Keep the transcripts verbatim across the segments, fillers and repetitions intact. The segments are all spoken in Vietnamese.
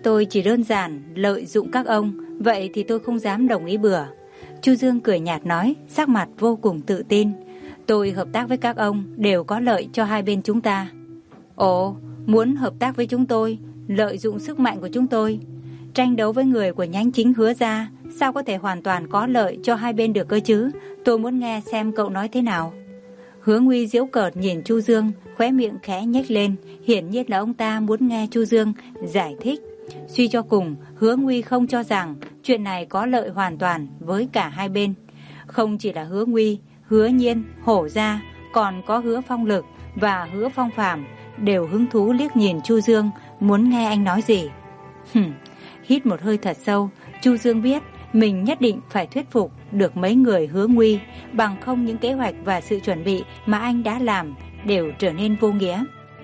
tôi chỉ đơn giản lợi dụng các ông, vậy thì tôi không dám đồng ý bừa. Chu Dương cười nhạt nói, sắc mặt vô cùng tự tin. Tôi hợp tác với các ông đều có lợi cho hai bên chúng ta. Ồ, muốn hợp tác với chúng tôi, lợi dụng sức mạnh của chúng tôi, tranh đấu với người của nhánh chính Hứa gia, sao có thể hoàn toàn có lợi cho hai bên được cơ chứ? Tôi muốn nghe xem cậu nói thế nào. Hứa Nguy giễu cợt nhìn Chu Dương, khóe miệng khẽ nhếch lên, hiển nhiên là ông ta muốn nghe Chu Dương giải thích. Suy cho cùng, Hứa Nguy không cho rằng chuyện này có lợi hoàn toàn với cả hai bên. Không chỉ là Hứa Nguy, Hứa Nhiên, Hổ gia, còn có Hứa Phong Lực và Hứa Phong Phàm đều hứng thú liếc nhìn Chu Dương, muốn nghe anh nói gì. Hừm, hít một hơi thật sâu, Chu Dương biết mình nhất định phải thuyết phục được mấy người Hứa Nguy, bằng không những kế hoạch và sự chuẩn bị mà anh đã làm đều trở nên vô nghĩa.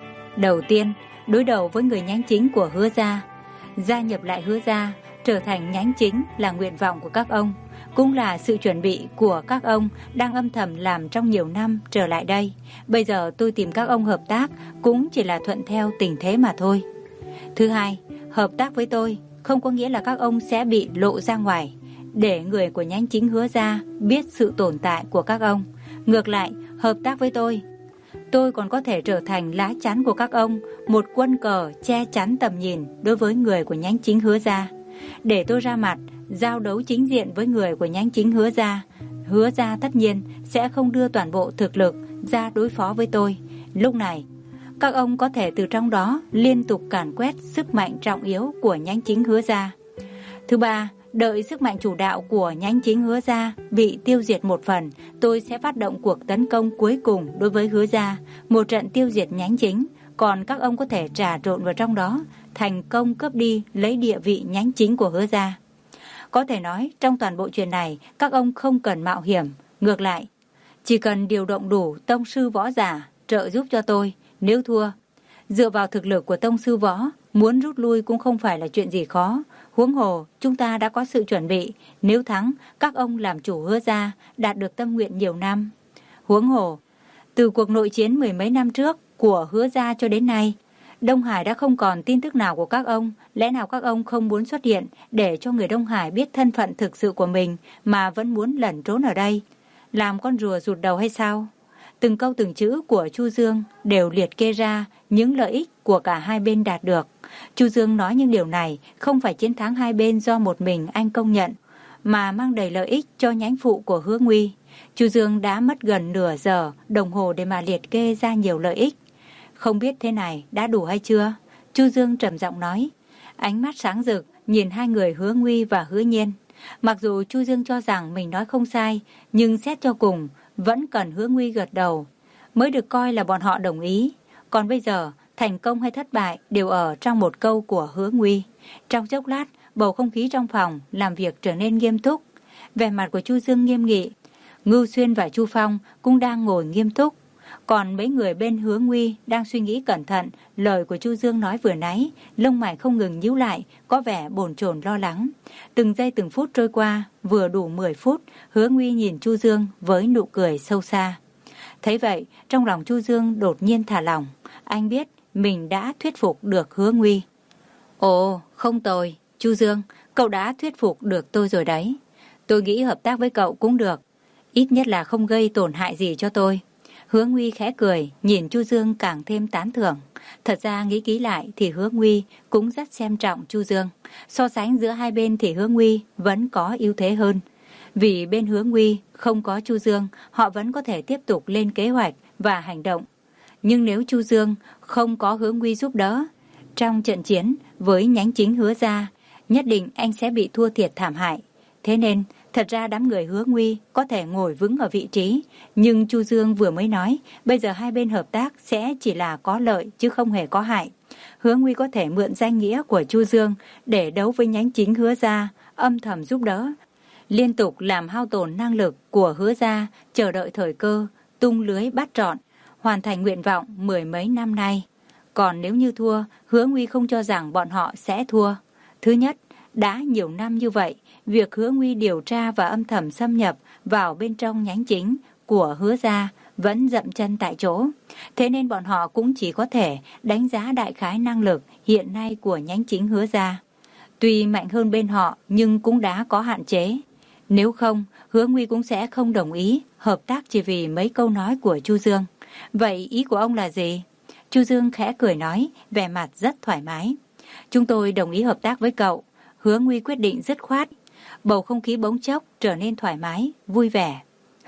Đầu tiên, đối đầu với người nhánh chính của Hứa gia, gia nhập lại Hứa gia, trở thành nhánh chính là nguyện vọng của các ông, cũng là sự chuẩn bị của các ông đang âm thầm làm trong nhiều năm trở lại đây. Bây giờ tôi tìm các ông hợp tác cũng chỉ là thuận theo tình thế mà thôi. Thứ hai, hợp tác với tôi không có nghĩa là các ông sẽ bị lộ ra ngoài, để người của nhánh chính Hứa gia biết sự tồn tại của các ông. Ngược lại, hợp tác với tôi, tôi còn có thể trở thành lá chắn của các ông, một quân cờ che chắn tầm nhìn đối với người của nhánh chính Hứa gia. Để tôi ra mặt giao đấu chính diện với người của nhánh chính Hứa gia, Hứa gia tất nhiên sẽ không đưa toàn bộ thực lực ra đối phó với tôi. Lúc này, các ông có thể từ trong đó liên tục càn quét sức mạnh trọng yếu của nhánh chính Hứa gia. Thứ ba, đợi sức mạnh chủ đạo của nhánh chính Hứa gia bị tiêu diệt một phần, tôi sẽ phát động cuộc tấn công cuối cùng đối với Hứa gia, một trận tiêu diệt nhánh chính, còn các ông có thể trà trộn vào trong đó, thành công cướp đi lấy địa vị nhánh chính của Hứa gia. Có thể nói, trong toàn bộ chuyện này, các ông không cần mạo hiểm, ngược lại, chỉ cần điều động đủ tông sư võ giả trợ giúp cho tôi. Nếu thua, dựa vào thực lực của tông sư võ, muốn rút lui cũng không phải là chuyện gì khó. Huống hồ, chúng ta đã có sự chuẩn bị. Nếu thắng, các ông làm chủ Hứa gia, đạt được tâm nguyện nhiều năm. Huống hồ, từ cuộc nội chiến mười mấy năm trước của Hứa gia cho đến nay, Đông Hải đã không còn tin tức nào của các ông. Lẽ nào các ông không muốn xuất hiện để cho người Đông Hải biết thân phận thực sự của mình mà vẫn muốn lẩn trốn ở đây, làm con rùa rụt đầu hay sao? Từng câu từng chữ của Chu Dương đều liệt kê ra những lợi ích của cả hai bên đạt được. Chu Dương nói những điều này không phải chiến thắng hai bên do một mình anh công nhận, mà mang đầy lợi ích cho nhánh phụ của Hứa Nguy. Chu Dương đã mất gần nửa giờ đồng hồ để mà liệt kê ra nhiều lợi ích. Không biết thế này đã đủ hay chưa? Chu Dương trầm giọng nói, ánh mắt sáng rực nhìn hai người Hứa Nguy và Hứa Nhiên. Mặc dù Chu Dương cho rằng mình nói không sai, nhưng xét cho cùng vẫn cần Hứa Nguy gật đầu mới được coi là bọn họ đồng ý. Còn bây giờ, thành công hay thất bại đều ở trong một câu của Hứa Nguy. Trong chốc lát, bầu không khí trong phòng làm việc trở nên nghiêm túc. Vẻ mặt của Chu Dương nghiêm nghị. Ngưu Xuyên và Chu Phong cũng đang ngồi nghiêm túc. Còn mấy người bên Hứa Nguy đang suy nghĩ cẩn thận lời của Chu Dương nói vừa nãy, lông mày không ngừng nhíu lại, có vẻ bồn chồn lo lắng. Từng giây từng phút trôi qua, vừa đủ mười phút, Hứa Nguy nhìn Chu Dương với nụ cười sâu xa. Thấy vậy, trong lòng Chu Dương đột nhiên thả lỏng. Anh biết mình đã thuyết phục được Hứa Nguy. Ồ, không tồi, Chu Dương, cậu đã thuyết phục được tôi rồi đấy. Tôi nghĩ hợp tác với cậu cũng được, ít nhất là không gây tổn hại gì cho tôi. Hứa Nguy khẽ cười, nhìn Chu Dương càng thêm tán thưởng. Thật ra nghĩ kỹ lại thì Hứa Nguy cũng rất xem trọng Chu Dương. So sánh giữa hai bên thì Hứa Nguy vẫn có ưu thế hơn. Vì bên Hứa Nguy không có Chu Dương, họ vẫn có thể tiếp tục lên kế hoạch và hành động. Nhưng nếu Chu Dương không có Hứa Nguy giúp đỡ, trong trận chiến với nhánh chính Hứa gia, nhất định anh sẽ bị thua thiệt thảm hại. Thế nên, thật ra đám người Hứa Nguy có thể ngồi vững ở vị trí, nhưng Chu Dương vừa mới nói, bây giờ hai bên hợp tác sẽ chỉ là có lợi chứ không hề có hại. Hứa Nguy có thể mượn danh nghĩa của Chu Dương để đấu với nhánh chính Hứa gia, âm thầm giúp đỡ, liên tục làm hao tổn năng lực của Hứa gia, chờ đợi thời cơ, tung lưới bắt trọn, hoàn thành nguyện vọng mười mấy năm nay. Còn nếu như thua, Hứa Nguy không cho rằng bọn họ sẽ thua. Thứ nhất, đã nhiều năm như vậy, việc Hứa Nguy điều tra và âm thầm xâm nhập vào bên trong nhánh chính của Hứa gia vẫn dậm chân tại chỗ. Thế nên bọn họ cũng chỉ có thể đánh giá đại khái năng lực hiện nay của nhánh chính Hứa gia. Tuy mạnh hơn bên họ nhưng cũng đã có hạn chế. Nếu không, Hứa Nguy cũng sẽ không đồng ý hợp tác chỉ vì mấy câu nói của Chu Dương. Vậy ý của ông là gì? Chu Dương khẽ cười nói, vẻ mặt rất thoải mái. Chúng tôi đồng ý hợp tác với cậu. Hứa Nguy quyết định dứt khoát. Bầu không khí bỗng chốc trở nên thoải mái, vui vẻ.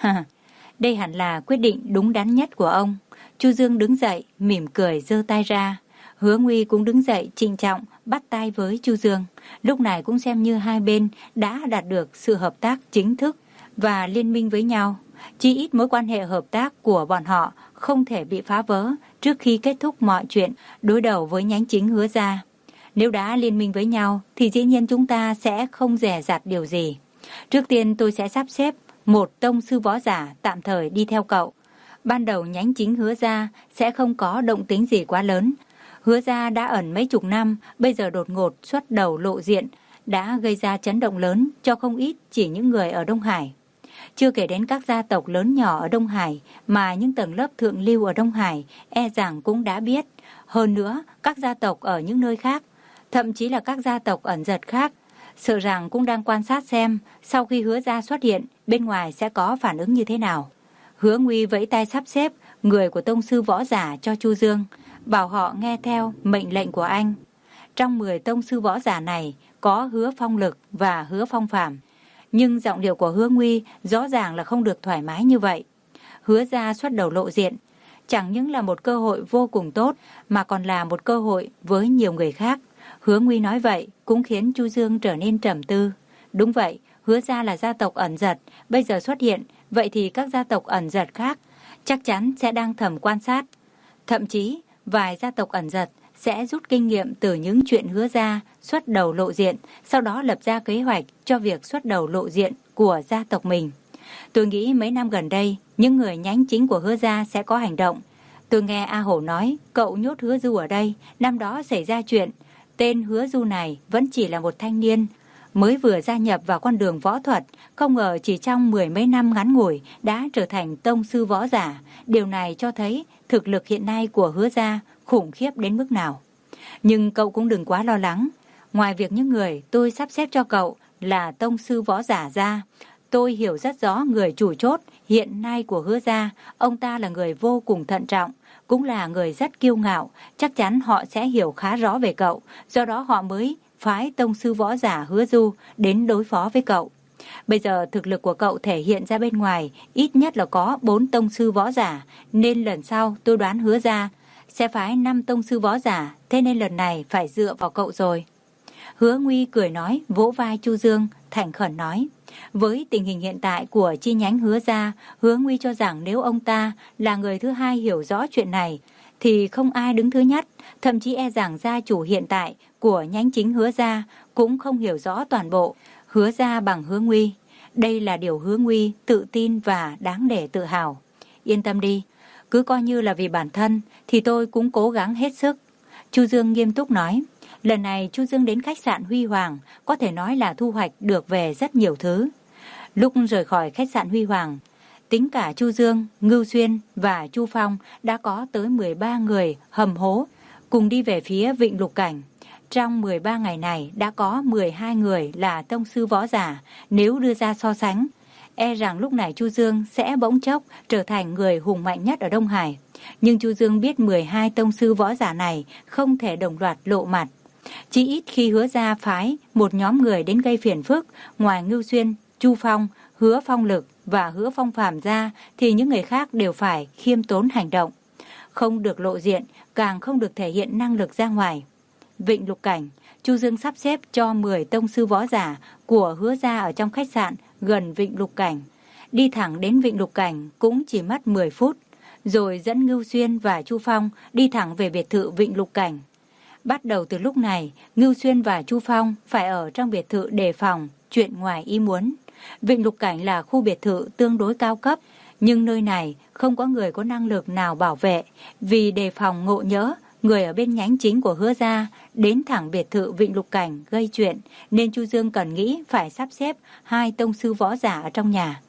Đây hẳn là quyết định đúng đắn nhất của ông. Chu Dương đứng dậy, mỉm cười giơ tay ra. Hứa Nguy cũng đứng dậy trịnh trọng bắt tay với Chu Dương. Lúc này cũng xem như hai bên đã đạt được sự hợp tác chính thức và liên minh với nhau. Chỉ ít mối quan hệ hợp tác của bọn họ không thể bị phá vỡ trước khi kết thúc mọi chuyện đối đầu với nhánh chính Hứa gia. Nếu đã liên minh với nhau thì dĩ nhiên chúng ta sẽ không dè dặt điều gì. Trước tiên tôi sẽ sắp xếp một tông sư võ giả tạm thời đi theo cậu. Ban đầu nhánh chính Hứa gia sẽ không có động tính gì quá lớn. Hứa gia đã ẩn mấy chục năm, bây giờ đột ngột xuất đầu lộ diện, đã gây ra chấn động lớn cho không ít chỉ những người ở Đông Hải. Chưa kể đến các gia tộc lớn nhỏ ở Đông Hải mà những tầng lớp thượng lưu ở Đông Hải e rằng cũng đã biết. Hơn nữa, các gia tộc ở những nơi khác, thậm chí là các gia tộc ẩn giật khác, sợ rằng cũng đang quan sát xem sau khi Hứa gia xuất hiện, bên ngoài sẽ có phản ứng như thế nào. Hứa Nguy vẫy tay sắp xếp người của tông sư võ giả cho Chu Dương, bảo họ nghe theo mệnh lệnh của anh. Trong mười tông sư võ giả này có Hứa Phong Lực và Hứa Phong Phàm, nhưng giọng điệu của Hứa Nguy rõ ràng là không được thoải mái như vậy. Hứa gia xuất đầu lộ diện chẳng những là một cơ hội vô cùng tốt mà còn là một cơ hội với nhiều người khác. Hứa Nguy nói vậy cũng khiến Chu Dương trở nên trầm tư. Đúng vậy, Hứa gia là gia tộc ẩn giật, bây giờ xuất hiện, vậy thì các gia tộc ẩn giật khác chắc chắn sẽ đang thầm quan sát. Thậm chí, vài gia tộc ẩn giật sẽ rút kinh nghiệm từ những chuyện Hứa gia xuất đầu lộ diện, sau đó lập ra kế hoạch cho việc xuất đầu lộ diện của gia tộc mình. Tôi nghĩ mấy năm gần đây, những người nhánh chính của Hứa gia sẽ có hành động. Tôi nghe A Hổ nói, cậu nhốt Hứa Du ở đây, năm đó xảy ra chuyện. Tên Hứa Du này vẫn chỉ là một thanh niên, mới vừa gia nhập vào con đường võ thuật, không ngờ chỉ trong mười mấy năm ngắn ngủi đã trở thành tông sư võ giả. Điều này cho thấy thực lực hiện nay của Hứa gia khủng khiếp đến mức nào. Nhưng cậu cũng đừng quá lo lắng. Ngoài việc những người tôi sắp xếp cho cậu là tông sư võ giả ra, tôi hiểu rất rõ người chủ chốt hiện nay của Hứa gia. Ông ta là người vô cùng thận trọng, cũng là người rất kiêu ngạo. Chắc chắn họ sẽ hiểu khá rõ về cậu, do đó họ mới phái tông sư võ giả Hứa Du đến đối phó với cậu. Bây giờ thực lực của cậu thể hiện ra bên ngoài ít nhất là có bốn tông sư võ giả, nên lần sau tôi đoán Hứa gia sẽ phái năm tông sư võ giả, thế nên lần này phải dựa vào cậu rồi. Hứa Nguy cười nói, vỗ vai Chu Dương, thành khẩn nói. Với tình hình hiện tại của chi nhánh Hứa gia, Hứa Nguy cho rằng nếu ông ta là người thứ hai hiểu rõ chuyện này, thì không ai đứng thứ nhất, thậm chí e rằng gia chủ hiện tại của nhánh chính Hứa gia cũng không hiểu rõ toàn bộ Hứa gia bằng Hứa Nguy. Đây là điều Hứa Nguy tự tin và đáng để tự hào. Yên tâm đi, cứ coi như là vì bản thân thì tôi cũng cố gắng hết sức. Chu Dương nghiêm túc nói. Lần này Chu Dương đến khách sạn Huy Hoàng có thể nói là thu hoạch được về rất nhiều thứ. Lúc rời khỏi khách sạn Huy Hoàng, tính cả Chu Dương, Ngưu Xuyên và Chu Phong đã có tới mười ba người hầm hố cùng đi về phía Vịnh Lục Cảnh. Trong mười ba ngày này đã có mười hai người là tông sư võ giả. Nếu đưa ra so sánh, e rằng lúc này Chu Dương sẽ bỗng chốc trở thành người hùng mạnh nhất ở Đông Hải. Nhưng Chu Dương biết mười hai tông sư võ giả này không thể đồng loạt lộ mặt. Chỉ ít khi Hứa gia phái một nhóm người đến gây phiền phức, ngoài Ngưu Xuyên, Chu Phong, Hứa Phong Lực và Hứa Phong Phàm ra, thì những người khác đều phải khiêm tốn hành động. Không được lộ diện, càng không được thể hiện năng lực ra ngoài. Vịnh Lục Cảnh, Chu Dương sắp xếp cho mười tông sư võ giả của Hứa gia ở trong khách sạn gần Vịnh Lục Cảnh. Đi thẳng đến Vịnh Lục Cảnh cũng chỉ mất mười phút, rồi dẫn Ngưu Xuyên và Chu Phong đi thẳng về biệt thự Vịnh Lục Cảnh. Bắt đầu từ lúc này, Ngưu Xuyên và Chu Phong phải ở trong biệt thự đề phòng chuyện ngoài ý muốn. Vịnh Lục Cảnh là khu biệt thự tương đối cao cấp, nhưng nơi này không có người có năng lực nào bảo vệ. Vì đề phòng ngộ nhỡ, người ở bên nhánh chính của Hứa gia đến thẳng biệt thự Vịnh Lục Cảnh gây chuyện, nên Chu Dương cần nghĩ phải sắp xếp hai tông sư võ giả ở trong nhà.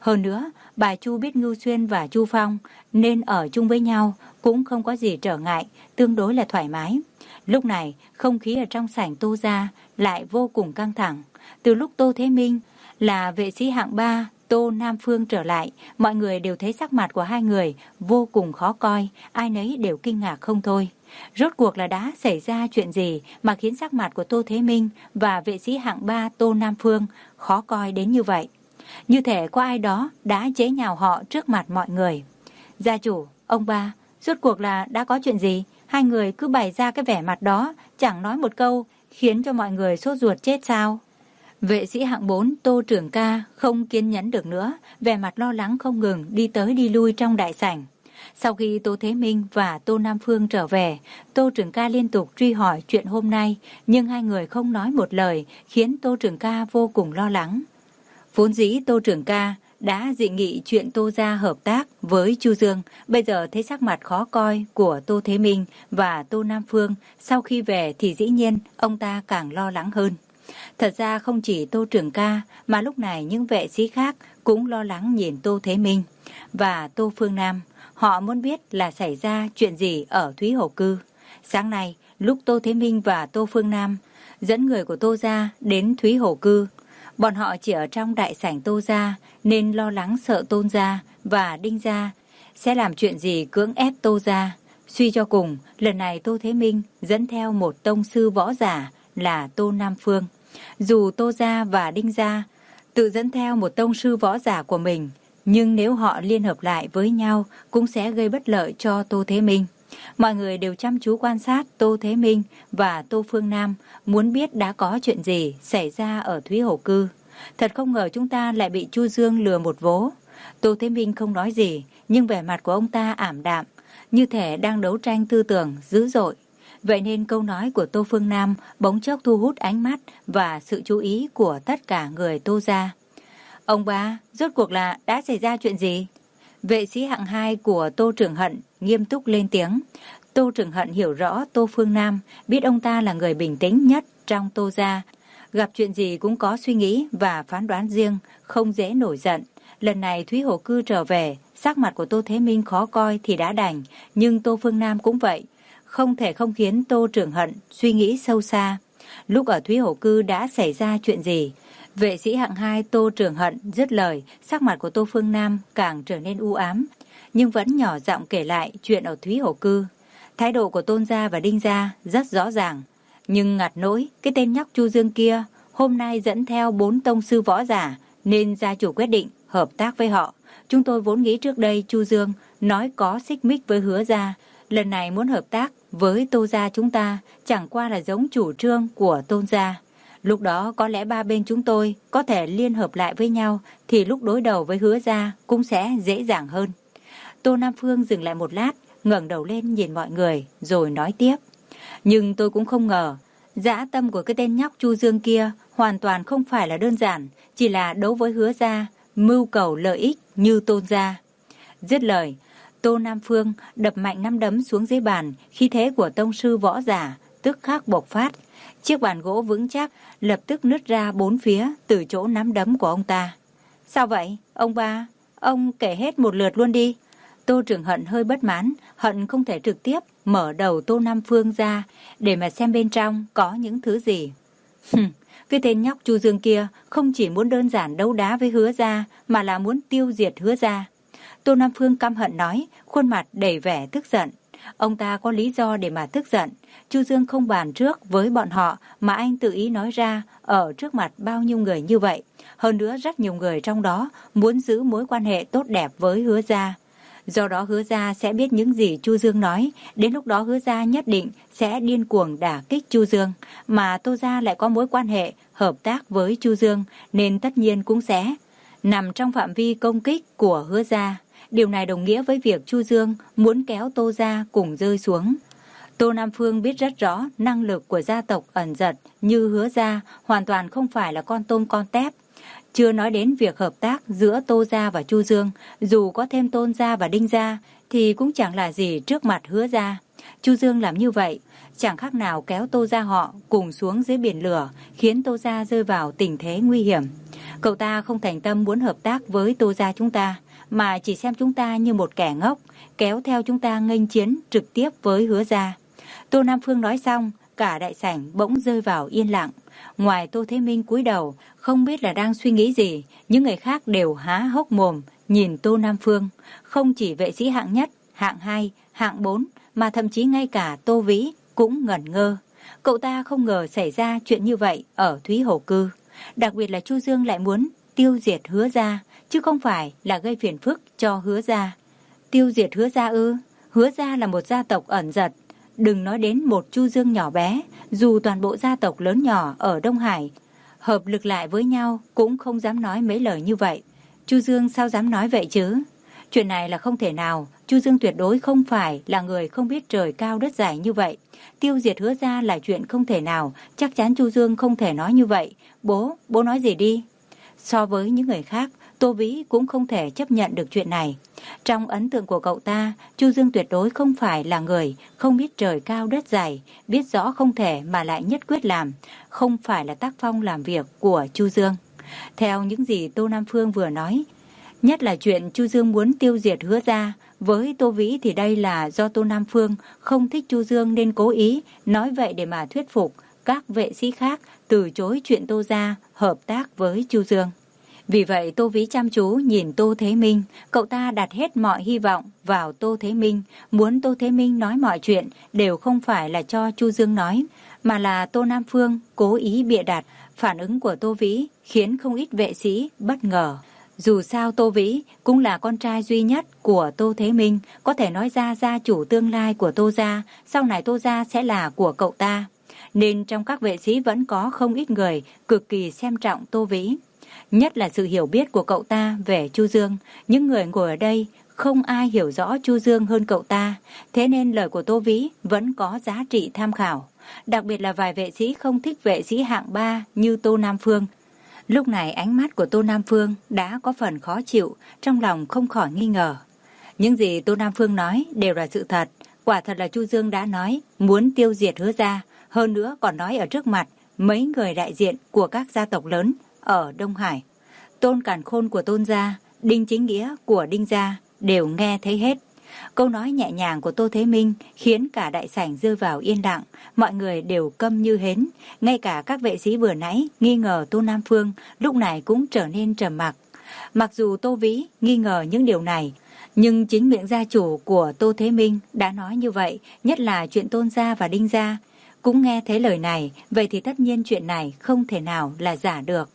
Hơn nữa, bà Chu biết Ngưu Xuyên và Chu Phong nên ở chung với nhau cũng không có gì trở ngại, tương đối là thoải mái. Lúc này, không khí ở trong sảnh Tô gia lại vô cùng căng thẳng. Từ lúc Tô Thế Minh là vệ sĩ hạng ba, Tô Nam Phương trở lại, mọi người đều thấy sắc mặt của hai người vô cùng khó coi, ai nấy đều kinh ngạc không thôi. Rốt cuộc là đã xảy ra chuyện gì mà khiến sắc mặt của Tô Thế Minh và vệ sĩ hạng ba Tô Nam Phương khó coi đến như vậy? Như thể có ai đó đã chế nhạo họ trước mặt mọi người. Gia chủ, ông ba, rốt cuộc là đã có chuyện gì? Hai người cứ bày ra cái vẻ mặt đó, chẳng nói một câu, khiến cho mọi người sốt ruột chết sao? Vệ sĩ hạng bốn Tô Trưởng Ca không kiên nhẫn được nữa, vẻ mặt lo lắng không ngừng đi tới đi lui trong đại sảnh. Sau khi Tô Thế Minh và Tô Nam Phương trở về, Tô Trưởng Ca liên tục truy hỏi chuyện hôm nay, nhưng hai người không nói một lời, khiến Tô Trưởng Ca vô cùng lo lắng. Vốn dĩ Tô Trưởng Ca đã dị nghị chuyện Tô gia hợp tác với Chu Dương, bây giờ thấy sắc mặt khó coi của Tô Thế Minh và Tô Nam Phương, sau khi về thì dĩ nhiên ông ta càng lo lắng hơn. Thật ra không chỉ Tô Trưởng Ca mà lúc này những vệ sĩ khác cũng lo lắng nhìn Tô Thế Minh và Tô Phương Nam. Họ muốn biết là xảy ra chuyện gì ở Thúy Hổ Cư. Sáng nay, lúc Tô Thế Minh và Tô Phương Nam dẫn người của Tô gia đến Thúy Hổ Cư, bọn họ chỉ ở trong đại sảnh Tô gia nên lo lắng sợ Tôn gia và Đinh gia sẽ làm chuyện gì cưỡng ép Tô gia. Suy cho cùng, lần này Tô Thế Minh dẫn theo một tông sư võ giả là Tô Nam Phương. Dù Tô gia và Đinh gia tự dẫn theo một tông sư võ giả của mình, nhưng nếu họ liên hợp lại với nhau cũng sẽ gây bất lợi cho Tô Thế Minh. Mọi người đều chăm chú quan sát Tô Thế Minh và Tô Phương Nam, muốn biết đã có chuyện gì xảy ra ở Thúy Hổ Cư. Thật không ngờ chúng ta lại bị Chu Dương lừa một vố. Tô Thế Minh không nói gì, nhưng vẻ mặt của ông ta ảm đạm, như thể đang đấu tranh tư tưởng dữ dội. Vậy nên câu nói của Tô Phương Nam bỗng chốc thu hút ánh mắt và sự chú ý của tất cả người Tô gia. Ông ba, rốt cuộc là đã xảy ra chuyện gì? Vệ sĩ hạng hai của Tô Trường Hận nghiêm túc lên tiếng. Tô Trường Hận hiểu rõ Tô Phương Nam, biết ông ta là người bình tĩnh nhất trong Tô gia. Gặp chuyện gì cũng có suy nghĩ và phán đoán riêng, không dễ nổi giận. Lần này Thúy Hổ Cư trở về, sắc mặt của Tô Thế Minh khó coi thì đã đành, nhưng Tô Phương Nam cũng vậy. Không thể không khiến Tô Trường Hận suy nghĩ sâu xa. Lúc ở Thúy Hổ Cư đã xảy ra chuyện gì? Vệ sĩ hạng hai Tô Trường Hận dứt lời, sắc mặt của Tô Phương Nam càng trở nên u ám, nhưng vẫn nhỏ giọng kể lại chuyện ở Thúy Hổ Cư. Thái độ của Tôn gia và Đinh gia rất rõ ràng, nhưng ngặt nỗi cái tên nhóc Chu Dương kia hôm nay dẫn theo bốn tông sư võ giả nên gia chủ quyết định hợp tác với họ. Chúng tôi vốn nghĩ trước đây Chu Dương nói có xích mích với Hứa gia, lần này muốn hợp tác với Tô gia chúng ta chẳng qua là giống chủ trương của Tôn gia. Lúc đó có lẽ ba bên chúng tôi có thể liên hợp lại với nhau thì lúc đối đầu với Hứa gia cũng sẽ dễ dàng hơn. Tô Nam Phương dừng lại một lát, ngẩng đầu lên nhìn mọi người rồi nói tiếp. Nhưng tôi cũng không ngờ, dã tâm của cái tên nhóc Chu Dương kia hoàn toàn không phải là đơn giản, chỉ là đấu với Hứa gia, mưu cầu lợi ích như Tôn gia. Dứt lời, Tô Nam Phương đập mạnh nắm đấm xuống dưới bàn, khí thế của tông sư võ giả tức khắc bộc phát. Chiếc bàn gỗ vững chắc lập tức nứt ra bốn phía từ chỗ nắm đấm của ông ta. Sao vậy, ông ba? Ông kể hết một lượt luôn đi. Tô Trường Hận hơi bất mãn, hận không thể trực tiếp mở đầu Tô Nam Phương ra để mà xem bên trong có những thứ gì. Cái tên nhóc Chu Dương kia không chỉ muốn đơn giản đấu đá với Hứa gia mà là muốn tiêu diệt Hứa gia. Tô Nam Phương căm hận nói, khuôn mặt đầy vẻ tức giận. Ông ta có lý do để mà tức giận. Chu Dương không bàn trước với bọn họ mà anh tự ý nói ra ở trước mặt bao nhiêu người như vậy. Hơn nữa rất nhiều người trong đó muốn giữ mối quan hệ tốt đẹp với Hứa gia. Do đó Hứa gia sẽ biết những gì Chu Dương nói, đến lúc đó Hứa gia nhất định sẽ điên cuồng đả kích Chu Dương, mà Tô gia lại có mối quan hệ hợp tác với Chu Dương nên tất nhiên cũng sẽ nằm trong phạm vi công kích của Hứa gia. Điều này đồng nghĩa với việc Chu Dương muốn kéo Tô gia cùng rơi xuống. Tô Nam Phương biết rất rõ năng lực của gia tộc ẩn giật như Hứa gia hoàn toàn không phải là con tôm con tép. Chưa nói đến việc hợp tác giữa Tô gia và Chu Dương, dù có thêm Tôn gia và Đinh gia thì cũng chẳng là gì trước mặt Hứa gia. Chu Dương làm như vậy chẳng khác nào kéo Tô gia họ cùng xuống dưới biển lửa, khiến Tô gia rơi vào tình thế nguy hiểm. Cậu ta không thành tâm muốn hợp tác với Tô gia chúng ta, mà chỉ xem chúng ta như một kẻ ngốc, kéo theo chúng ta nghênh chiến trực tiếp với Hứa gia. Tô Nam Phương nói xong, cả đại sảnh bỗng rơi vào yên lặng. Ngoài Tô Thế Minh cúi đầu, không biết là đang suy nghĩ gì, những người khác đều há hốc mồm nhìn Tô Nam Phương. Không chỉ vệ sĩ hạng nhất, hạng hai, hạng bốn, mà thậm chí ngay cả Tô Vĩ cũng ngẩn ngơ. Cậu ta không ngờ xảy ra chuyện như vậy ở Thúy Hổ Cư. Đặc biệt là Chu Dương lại muốn tiêu diệt Hứa gia, chứ không phải là gây phiền phức cho Hứa gia. Tiêu diệt Hứa gia ư? Hứa gia là một gia tộc ẩn giật. Đừng nói đến một Chu Dương nhỏ bé, dù toàn bộ gia tộc lớn nhỏ ở Đông Hải hợp lực lại với nhau cũng không dám nói mấy lời như vậy. Chu Dương sao dám nói vậy chứ? Chuyện này là không thể nào. Chu Dương tuyệt đối không phải là người không biết trời cao đất dày như vậy. Tiêu diệt Hứa gia là chuyện không thể nào. Chắc chắn Chu Dương không thể nói như vậy. Bố, bố nói gì đi? So với những người khác, Tô Vĩ cũng không thể chấp nhận được chuyện này. Trong ấn tượng của cậu ta, Chu Dương tuyệt đối không phải là người không biết trời cao đất dày, biết rõ không thể mà lại nhất quyết làm, không phải là tác phong làm việc của Chu Dương. Theo những gì Tô Nam Phương vừa nói, nhất là chuyện Chu Dương muốn tiêu diệt Hứa gia, với Tô Vĩ thì đây là do Tô Nam Phương không thích Chu Dương nên cố ý nói vậy để mà thuyết phục các vệ sĩ khác từ chối chuyện Tô gia hợp tác với Chu Dương. Vì vậy Tô Vĩ chăm chú nhìn Tô Thế Minh, cậu ta đặt hết mọi hy vọng vào Tô Thế Minh, muốn Tô Thế Minh nói mọi chuyện đều không phải là cho Chu Dương nói, mà là Tô Nam Phương cố ý bịa đặt. Phản ứng của Tô Vĩ khiến không ít vệ sĩ bất ngờ. Dù sao Tô Vĩ cũng là con trai duy nhất của Tô Thế Minh, có thể nói ra gia chủ tương lai của Tô gia, sau này Tô gia sẽ là của cậu ta. Nên trong các vệ sĩ vẫn có không ít người cực kỳ xem trọng Tô Vĩ. Nhất là sự hiểu biết của cậu ta về Chu Dương. Những người ngồi ở đây không ai hiểu rõ Chu Dương hơn cậu ta, thế nên lời của Tô Vĩ vẫn có giá trị tham khảo. Đặc biệt là vài vệ sĩ không thích vệ sĩ hạng ba như Tô Nam Phương. Lúc này ánh mắt của Tô Nam Phương đã có phần khó chịu, trong lòng không khỏi nghi ngờ. Những gì Tô Nam Phương nói đều là sự thật. Quả thật là Chu Dương đã nói muốn tiêu diệt Hứa gia, hơn nữa còn nói ở trước mặt mấy người đại diện của các gia tộc lớn ở Đông Hải. Tôn Càn Khôn của Tôn gia, Đinh Chính Nghĩa của Đinh gia đều nghe thấy hết. Câu nói nhẹ nhàng của Tô Thế Minh khiến cả đại sảnh rơi vào yên lặng, mọi người đều câm như hến, ngay cả các vệ sĩ vừa nãy nghi ngờ Tô Nam Phương lúc này cũng trở nên trầm mặc. Mặc dù Tô Vĩ nghi ngờ những điều này, nhưng chính miệng gia chủ của Tô Thế Minh đã nói như vậy, nhất là chuyện Tôn gia và Đinh gia cũng nghe thấy lời này, vậy thì tất nhiên chuyện này không thể nào là giả được.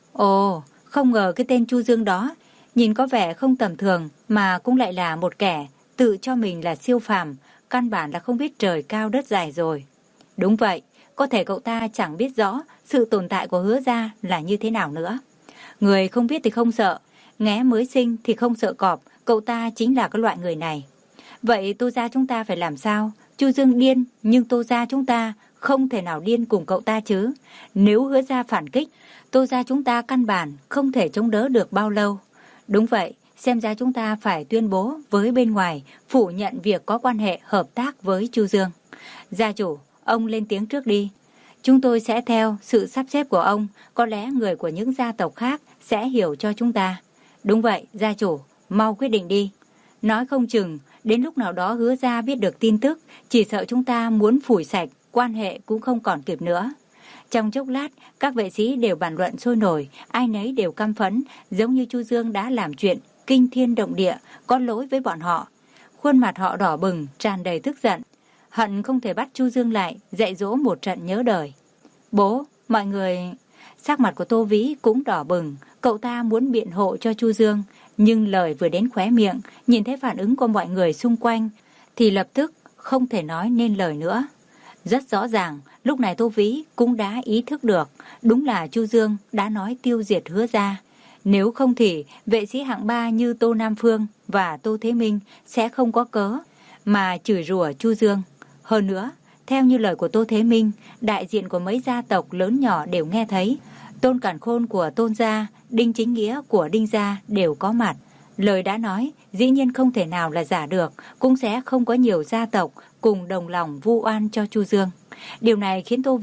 Ồ, không ngờ cái tên Chu Dương đó nhìn có vẻ không tầm thường mà cũng lại là một kẻ tự cho mình là siêu phàm, căn bản là không biết trời cao đất dài rồi. Đúng vậy, có thể cậu ta chẳng biết rõ sự tồn tại của Hứa gia là như thế nào nữa. Người không biết thì không sợ, nghé mới sinh thì không sợ cọp, cậu ta chính là cái loại người này. Vậy Tô gia chúng ta phải làm sao? Chu Dương điên, nhưng Tô gia chúng ta không thể nào điên cùng cậu ta chứ. Nếu Hứa gia phản kích, Tô gia chúng ta căn bản không thể chống đỡ được bao lâu. Đúng vậy, xem ra chúng ta phải tuyên bố với bên ngoài phủ nhận việc có quan hệ hợp tác với Chu Dương. Gia chủ, ông lên tiếng trước đi. Chúng tôi sẽ theo sự sắp xếp của ông, có lẽ người của những gia tộc khác sẽ hiểu cho chúng ta. Đúng vậy, gia chủ, mau quyết định đi. Nói không chừng, đến lúc nào đó Hứa gia biết được tin tức, chỉ sợ chúng ta muốn phủi sạch, quan hệ cũng không còn kịp nữa. Trong chốc lát, các vệ sĩ đều bàn luận sôi nổi, ai nấy đều căm phẫn, giống như Chu Dương đã làm chuyện kinh thiên động địa, có lỗi với bọn họ. Khuôn mặt họ đỏ bừng, tràn đầy tức giận, hận không thể bắt Chu Dương lại, dạy dỗ một trận nhớ đời. Bố, mọi người... Sắc mặt của Tô Vĩ cũng đỏ bừng, cậu ta muốn biện hộ cho Chu Dương, nhưng lời vừa đến khóe miệng, nhìn thấy phản ứng của mọi người xung quanh, thì lập tức không thể nói nên lời nữa. Rất rõ ràng, lúc này Tô Vĩ cũng đã ý thức được, đúng là Chu Dương đã nói tiêu diệt Hứa gia. Nếu không thì vệ sĩ hạng ba như Tô Nam Phương và Tô Thế Minh sẽ không có cớ mà chửi rủa Chu Dương. Hơn nữa, theo như lời của Tô Thế Minh, đại diện của mấy gia tộc lớn nhỏ đều nghe thấy. Tôn Càn Khôn của Tôn gia, Đinh Chính Nghĩa của Đinh gia đều có mặt. Lời đã nói dĩ nhiên không thể nào là giả được, cũng sẽ không có nhiều gia tộc cùng đồng lòng vu oan cho Chu Dương. Điều này khiến Tô Vĩ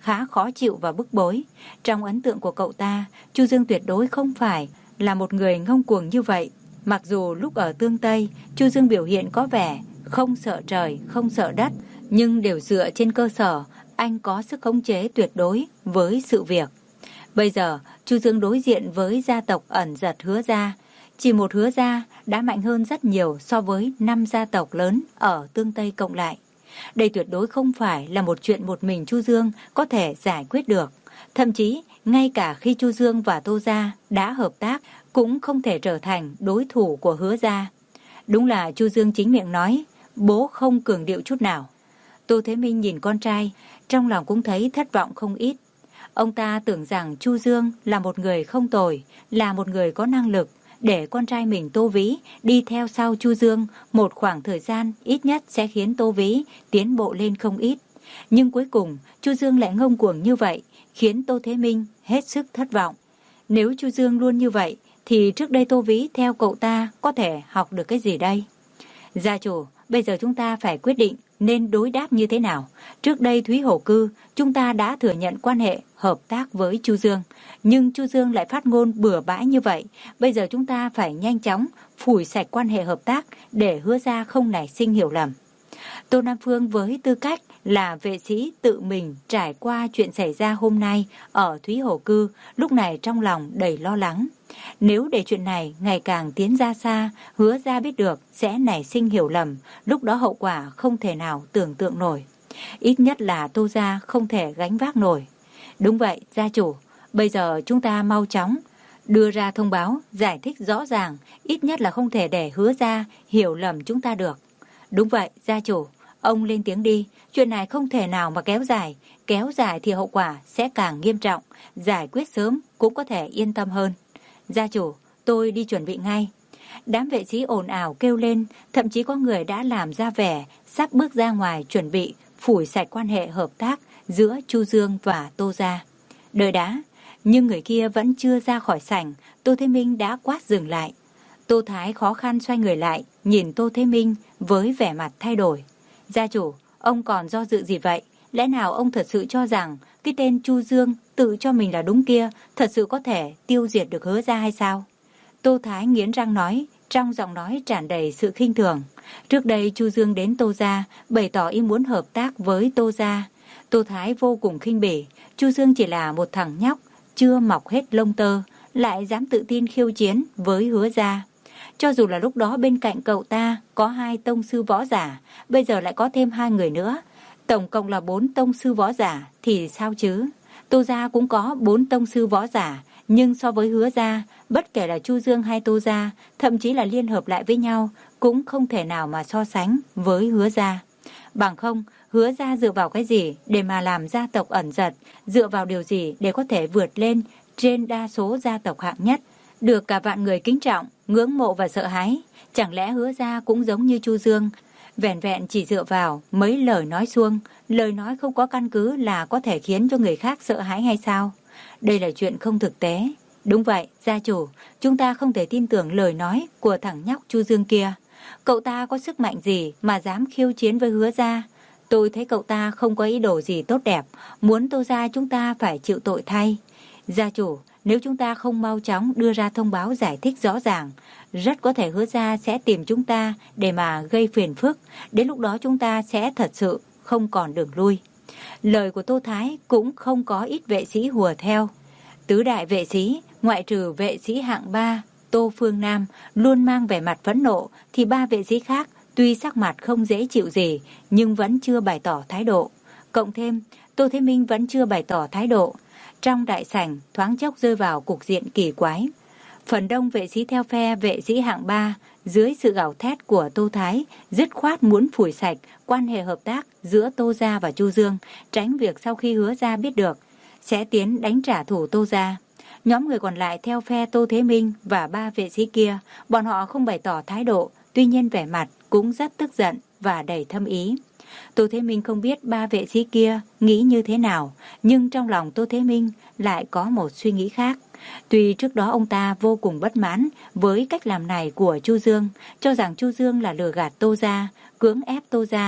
khá khó chịu và bức bối. Trong ấn tượng của cậu ta, Chu Dương tuyệt đối không phải là một người ngông cuồng như vậy. Mặc dù lúc ở Tương Tây, Chu Dương biểu hiện có vẻ không sợ trời, không sợ đất, nhưng đều dựa trên cơ sở anh có sức khống chế tuyệt đối với sự việc. Bây giờ, Chu Dương đối diện với gia tộc ẩn giật Hứa gia. Chỉ một Hứa gia đã mạnh hơn rất nhiều so với năm gia tộc lớn ở Tương Tây cộng lại. Đây tuyệt đối không phải là một chuyện một mình Chu Dương có thể giải quyết được. Thậm chí, ngay cả khi Chu Dương và Tô gia đã hợp tác, cũng không thể trở thành đối thủ của Hứa gia. Đúng là Chu Dương chính miệng nói, bố không cường điệu chút nào. Tô Thế Minh nhìn con trai, trong lòng cũng thấy thất vọng không ít. Ông ta tưởng rằng Chu Dương là một người không tồi, là một người có năng lực, để con trai mình Tô Vĩ đi theo sau Chu Dương một khoảng thời gian ít nhất sẽ khiến Tô Vĩ tiến bộ lên không ít. Nhưng cuối cùng, Chu Dương lại ngông cuồng như vậy, khiến Tô Thế Minh hết sức thất vọng. Nếu Chu Dương luôn như vậy, thì trước đây Tô Vĩ theo cậu ta có thể học được cái gì đây? Gia chủ, bây giờ chúng ta phải quyết định nên đối đáp như thế nào. Trước đây Thúy Hổ Cư, chúng ta đã thừa nhận quan hệ hợp tác với Chu Dương. Nhưng Chu Dương lại phát ngôn bừa bãi như vậy. Bây giờ chúng ta phải nhanh chóng phủi sạch quan hệ hợp tác để Hứa gia không nảy sinh hiểu lầm. Tô Nam Phương với tư cách là vệ sĩ tự mình trải qua chuyện xảy ra hôm nay ở Thúy Hổ Cư, lúc này trong lòng đầy lo lắng. Nếu để chuyện này ngày càng tiến ra xa, Hứa gia biết được sẽ nảy sinh hiểu lầm, lúc đó hậu quả không thể nào tưởng tượng nổi. Ít nhất là Tô gia không thể gánh vác nổi. Đúng vậy, gia chủ, bây giờ chúng ta mau chóng đưa ra thông báo, giải thích rõ ràng, ít nhất là không thể để Hứa gia hiểu lầm chúng ta được. Đúng vậy, gia chủ, ông lên tiếng đi, chuyện này không thể nào mà kéo dài, kéo dài thì hậu quả sẽ càng nghiêm trọng, giải quyết sớm cũng có thể yên tâm hơn. Gia chủ, tôi đi chuẩn bị ngay. Đám vệ sĩ ồn ào kêu lên, thậm chí có người đã làm ra vẻ sắp bước ra ngoài chuẩn bị phủi sạch quan hệ hợp tác giữa Chu Dương và Tô gia. Đợi đã, nhưng người kia vẫn chưa ra khỏi sảnh, Tô Thế Minh đã quát dừng lại. Tô Thái khó khăn xoay người lại, nhìn Tô Thế Minh với vẻ mặt thay đổi. Gia chủ, ông còn do dự gì vậy? Lẽ nào ông thật sự cho rằng cái tên Chu Dương tự cho mình là đúng kia thật sự có thể tiêu diệt được Hứa gia hay sao? Tô Thái nghiến răng nói, trong giọng nói tràn đầy sự khinh thường. Trước đây Chu Dương đến Tô gia, bày tỏ ý muốn hợp tác với Tô gia. Tô Thái vô cùng khinh bỉ, Chu Dương chỉ là một thằng nhóc, chưa mọc hết lông tơ, lại dám tự tin khiêu chiến với Hứa gia. Cho dù là lúc đó bên cạnh cậu ta có hai tông sư võ giả, bây giờ lại có thêm hai người nữa, tổng cộng là bốn tông sư võ giả thì sao chứ? Tô gia cũng có bốn tông sư võ giả, nhưng so với Hứa gia, bất kể là Chu Dương hay Tô gia, thậm chí là liên hợp lại với nhau, cũng không thể nào mà so sánh với Hứa gia. Bằng không, Hứa gia dựa vào cái gì để mà làm gia tộc ẩn giật, dựa vào điều gì để có thể vượt lên trên đa số gia tộc hạng nhất, được cả vạn người kính trọng, ngưỡng mộ và sợ hãi? Chẳng lẽ Hứa gia cũng giống như Chu Dương, vẻn vẹn chỉ dựa vào mấy lời nói suông, lời nói không có căn cứ là có thể khiến cho người khác sợ hãi hay sao? Đây là chuyện không thực tế. Đúng vậy, gia chủ, chúng ta không thể tin tưởng lời nói của thằng nhóc Chu Dương kia. Cậu ta có sức mạnh gì mà dám khiêu chiến với Hứa gia? Tôi thấy cậu ta không có ý đồ gì tốt đẹp, muốn Tô gia chúng ta phải chịu tội thay. Gia chủ, nếu chúng ta không mau chóng đưa ra thông báo giải thích rõ ràng, rất có thể Hứa gia sẽ tìm chúng ta để mà gây phiền phức. Đến lúc đó chúng ta sẽ thật sự không còn đường lui. Lời của Tô Thái cũng không có ít vệ sĩ hùa theo. Tứ đại vệ sĩ, ngoại trừ vệ sĩ hạng ba, Tô Phương Nam, luôn mang vẻ mặt phẫn nộ, thì ba vệ sĩ khác tuy sắc mặt không dễ chịu gì, nhưng vẫn chưa bày tỏ thái độ. Cộng thêm, Tô Thế Minh vẫn chưa bày tỏ thái độ. Trong đại sảnh thoáng chốc rơi vào cục diện kỳ quái. Phần đông vệ sĩ theo phe vệ sĩ hạng ba, dưới sự gào thét của Tô Thái, dứt khoát muốn phủi sạch quan hệ hợp tác giữa Tô gia và Chu Dương, tránh việc sau khi Hứa gia biết được sẽ tiến đánh trả thù Tô gia. Nhóm người còn lại theo phe Tô Thế Minh và ba vệ sĩ kia, bọn họ không bày tỏ thái độ, tuy nhiên vẻ mặt cũng rất tức giận và đầy thâm ý. Tô Thế Minh không biết ba vệ sĩ kia nghĩ như thế nào, nhưng trong lòng Tô Thế Minh lại có một suy nghĩ khác. Tuy trước đó ông ta vô cùng bất mãn với cách làm này của Chu Dương, cho rằng Chu Dương là lừa gạt Tô gia, cưỡng ép Tô gia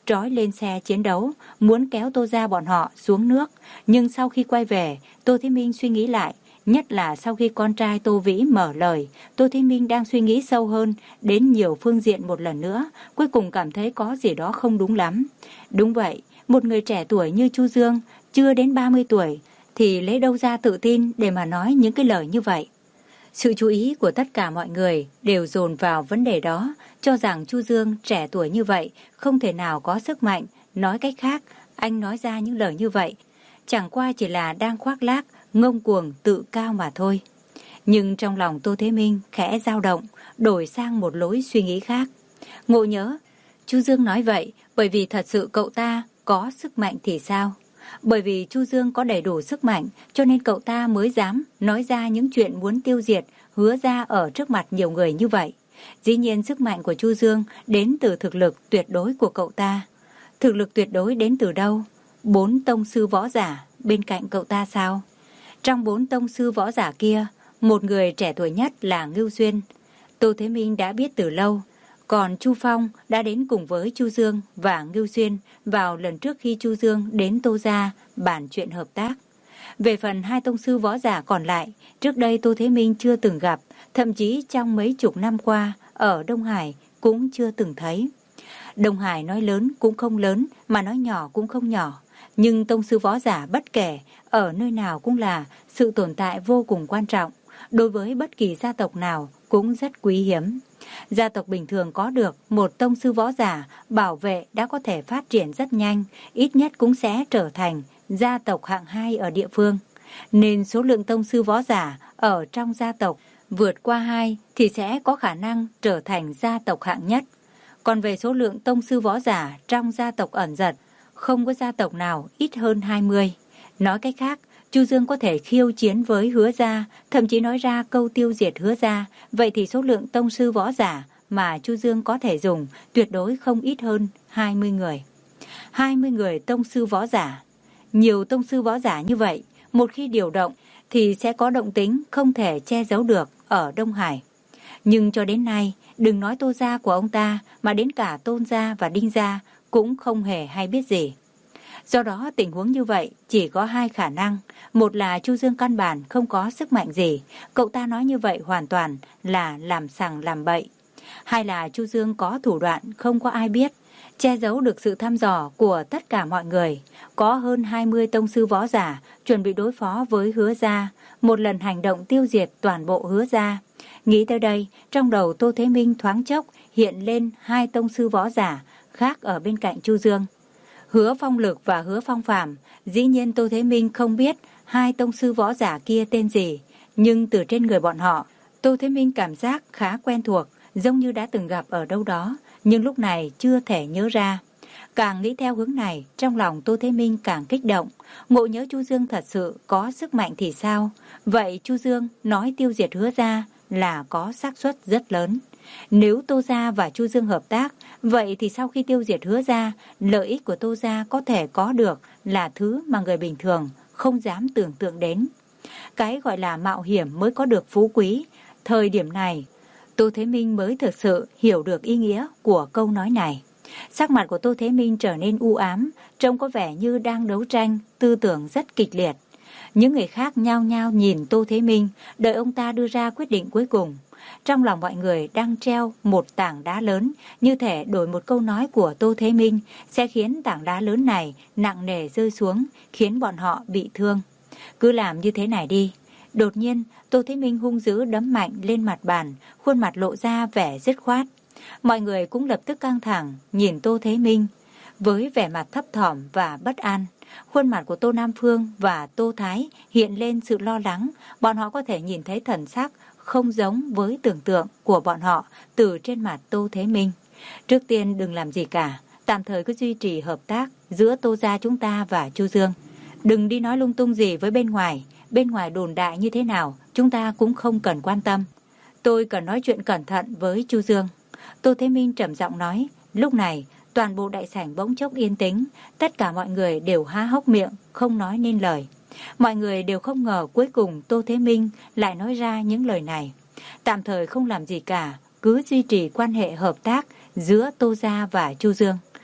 trói lên xe chiến đấu, muốn kéo Tô gia bọn họ xuống nước. Nhưng sau khi quay về, Tô Thế Minh suy nghĩ lại, nhất là sau khi con trai Tô Vĩ mở lời, Tô Thế Minh đang suy nghĩ sâu hơn đến nhiều phương diện một lần nữa, cuối cùng cảm thấy có gì đó không đúng lắm. Đúng vậy, một người trẻ tuổi như Chu Dương, chưa đến ba mươi tuổi, thì lấy đâu ra tự tin để mà nói những cái lời như vậy. Sự chú ý của tất cả mọi người đều dồn vào vấn đề đó, cho rằng Chu Dương trẻ tuổi như vậy không thể nào có sức mạnh. Nói cách khác, anh nói ra những lời như vậy chẳng qua chỉ là đang khoác lác, ngông cuồng, tự cao mà thôi. Nhưng trong lòng Tô Thế Minh khẽ dao động, đổi sang một lối suy nghĩ khác. Ngộ nhớ, Chu Dương nói vậy bởi vì thật sự cậu ta có sức mạnh thì sao? Bởi vì Chu Dương có đầy đủ sức mạnh, cho nên cậu ta mới dám nói ra những chuyện muốn tiêu diệt Hứa Gia ở trước mặt nhiều người như vậy. Dĩ nhiên sức mạnh của Chu Dương đến từ thực lực tuyệt đối của cậu ta. Thực lực tuyệt đối đến từ đâu? Bốn tông sư võ giả bên cạnh cậu ta sao? Trong bốn tông sư võ giả kia, một người trẻ tuổi nhất là Ngưu Xuyên. Tô Thế Minh đã biết từ lâu. Còn Chu Phong đã đến cùng với Chu Dương và Ngưu Xuyên vào lần trước khi Chu Dương đến Tô gia bàn chuyện hợp tác. Về phần hai tông sư võ giả còn lại, trước đây Tô Thế Minh chưa từng gặp, thậm chí trong mấy chục năm qua ở Đông Hải cũng chưa từng thấy. Đông Hải nói lớn cũng không lớn, mà nói nhỏ cũng không nhỏ. Nhưng tông sư võ giả bất kể ở nơi nào cũng là sự tồn tại vô cùng quan trọng. Đối với bất kỳ gia tộc nào cũng rất quý hiếm. Gia tộc bình thường có được một tông sư võ giả bảo vệ đã có thể phát triển rất nhanh, ít nhất cũng sẽ trở thành gia tộc hạng hai ở địa phương. Nên số lượng tông sư võ giả ở trong gia tộc vượt qua hai thì sẽ có khả năng trở thành gia tộc hạng nhất. Còn về số lượng tông sư võ giả trong gia tộc ẩn giật, không có gia tộc nào ít hơn hai mươi. Nói cách khác, Chu Dương có thể khiêu chiến với Hứa Gia, thậm chí nói ra câu tiêu diệt Hứa Gia, vậy thì số lượng tông sư võ giả mà Chu Dương có thể dùng tuyệt đối không ít hơn hai mươi người. hai mươi người tông sư võ giả. Nhiều tông sư võ giả như vậy, một khi điều động thì sẽ có động tính không thể che giấu được ở Đông Hải. Nhưng cho đến nay, đừng nói Tô gia của ông ta mà đến cả Tôn gia và Đinh gia cũng không hề hay biết gì. Do đó tình huống như vậy chỉ có hai khả năng. Một là Chu Dương căn bản không có sức mạnh gì, cậu ta nói như vậy hoàn toàn là làm sằng làm bậy. Hai là Chu Dương có thủ đoạn không có ai biết, che giấu được sự thăm dò của tất cả mọi người. Có hơn hai mươi tông sư võ giả chuẩn bị đối phó với Hứa Gia, một lần hành động tiêu diệt toàn bộ Hứa Gia. Nghĩ tới đây, trong đầu Tô Thế Minh thoáng chốc hiện lên hai tông sư võ giả khác ở bên cạnh Chu Dương. Hứa Phong Lực và Hứa Phong Phàm. Dĩ nhiên Tô Thế Minh không biết hai tông sư võ giả kia tên gì, nhưng từ trên người bọn họ, Tô Thế Minh cảm giác khá quen thuộc, giống như đã từng gặp ở đâu đó, nhưng lúc này chưa thể nhớ ra. Càng nghĩ theo hướng này, trong lòng Tô Thế Minh càng kích động. Ngộ nhớ Chu Dương thật sự có sức mạnh thì sao? Vậy Chu Dương nói tiêu diệt Hứa Gia là có xác suất rất lớn. Nếu Tô gia và Chu Dương hợp tác, vậy thì sau khi tiêu diệt Hứa Gia, lợi ích của Tô gia có thể có được là thứ mà người bình thường không dám tưởng tượng đến. Cái gọi là mạo hiểm mới có được phú quý. Thời điểm này, Tô Thế Minh mới thực sự hiểu được ý nghĩa của câu nói này. Sắc mặt của Tô Thế Minh trở nên u ám, trông có vẻ như đang đấu tranh, tư tưởng rất kịch liệt. Những người khác nhao nhao nhìn Tô Thế Minh, đợi ông ta đưa ra quyết định cuối cùng. Trong lòng mọi người đang treo một tảng đá lớn, như thể đổi một câu nói của Tô Thế Minh sẽ khiến tảng đá lớn này nặng nề rơi xuống, khiến bọn họ bị thương. Cứ làm như thế này đi. Đột nhiên, Tô Thế Minh hung dữ đấm mạnh lên mặt bàn, khuôn mặt lộ ra vẻ dứt khoát. Mọi người cũng lập tức căng thẳng, nhìn Tô Thế Minh với vẻ mặt thấp thỏm và bất an. Khuôn mặt của Tô Nam Phương và Tô Thái hiện lên sự lo lắng, bọn họ có thể nhìn thấy thần sắc không giống với tưởng tượng của bọn họ từ trên mặt Tô Thế Minh. Trước tiên đừng làm gì cả, tạm thời cứ duy trì hợp tác giữa Tô gia chúng ta và Chu Dương. Đừng đi nói lung tung gì với bên ngoài, bên ngoài đồn đại như thế nào, chúng ta cũng không cần quan tâm. Tôi cần nói chuyện cẩn thận với Chu Dương. Tô Thế Minh trầm giọng nói. Lúc này, toàn bộ đại sảnh bỗng chốc yên tĩnh, tất cả mọi người đều há hốc miệng, không nói nên lời. Mọi người đều không ngờ cuối cùng Tô Thế Minh lại nói ra những lời này. Tạm thời không làm gì cả, cứ duy trì quan hệ hợp tác giữa Tô gia và Chu Dương.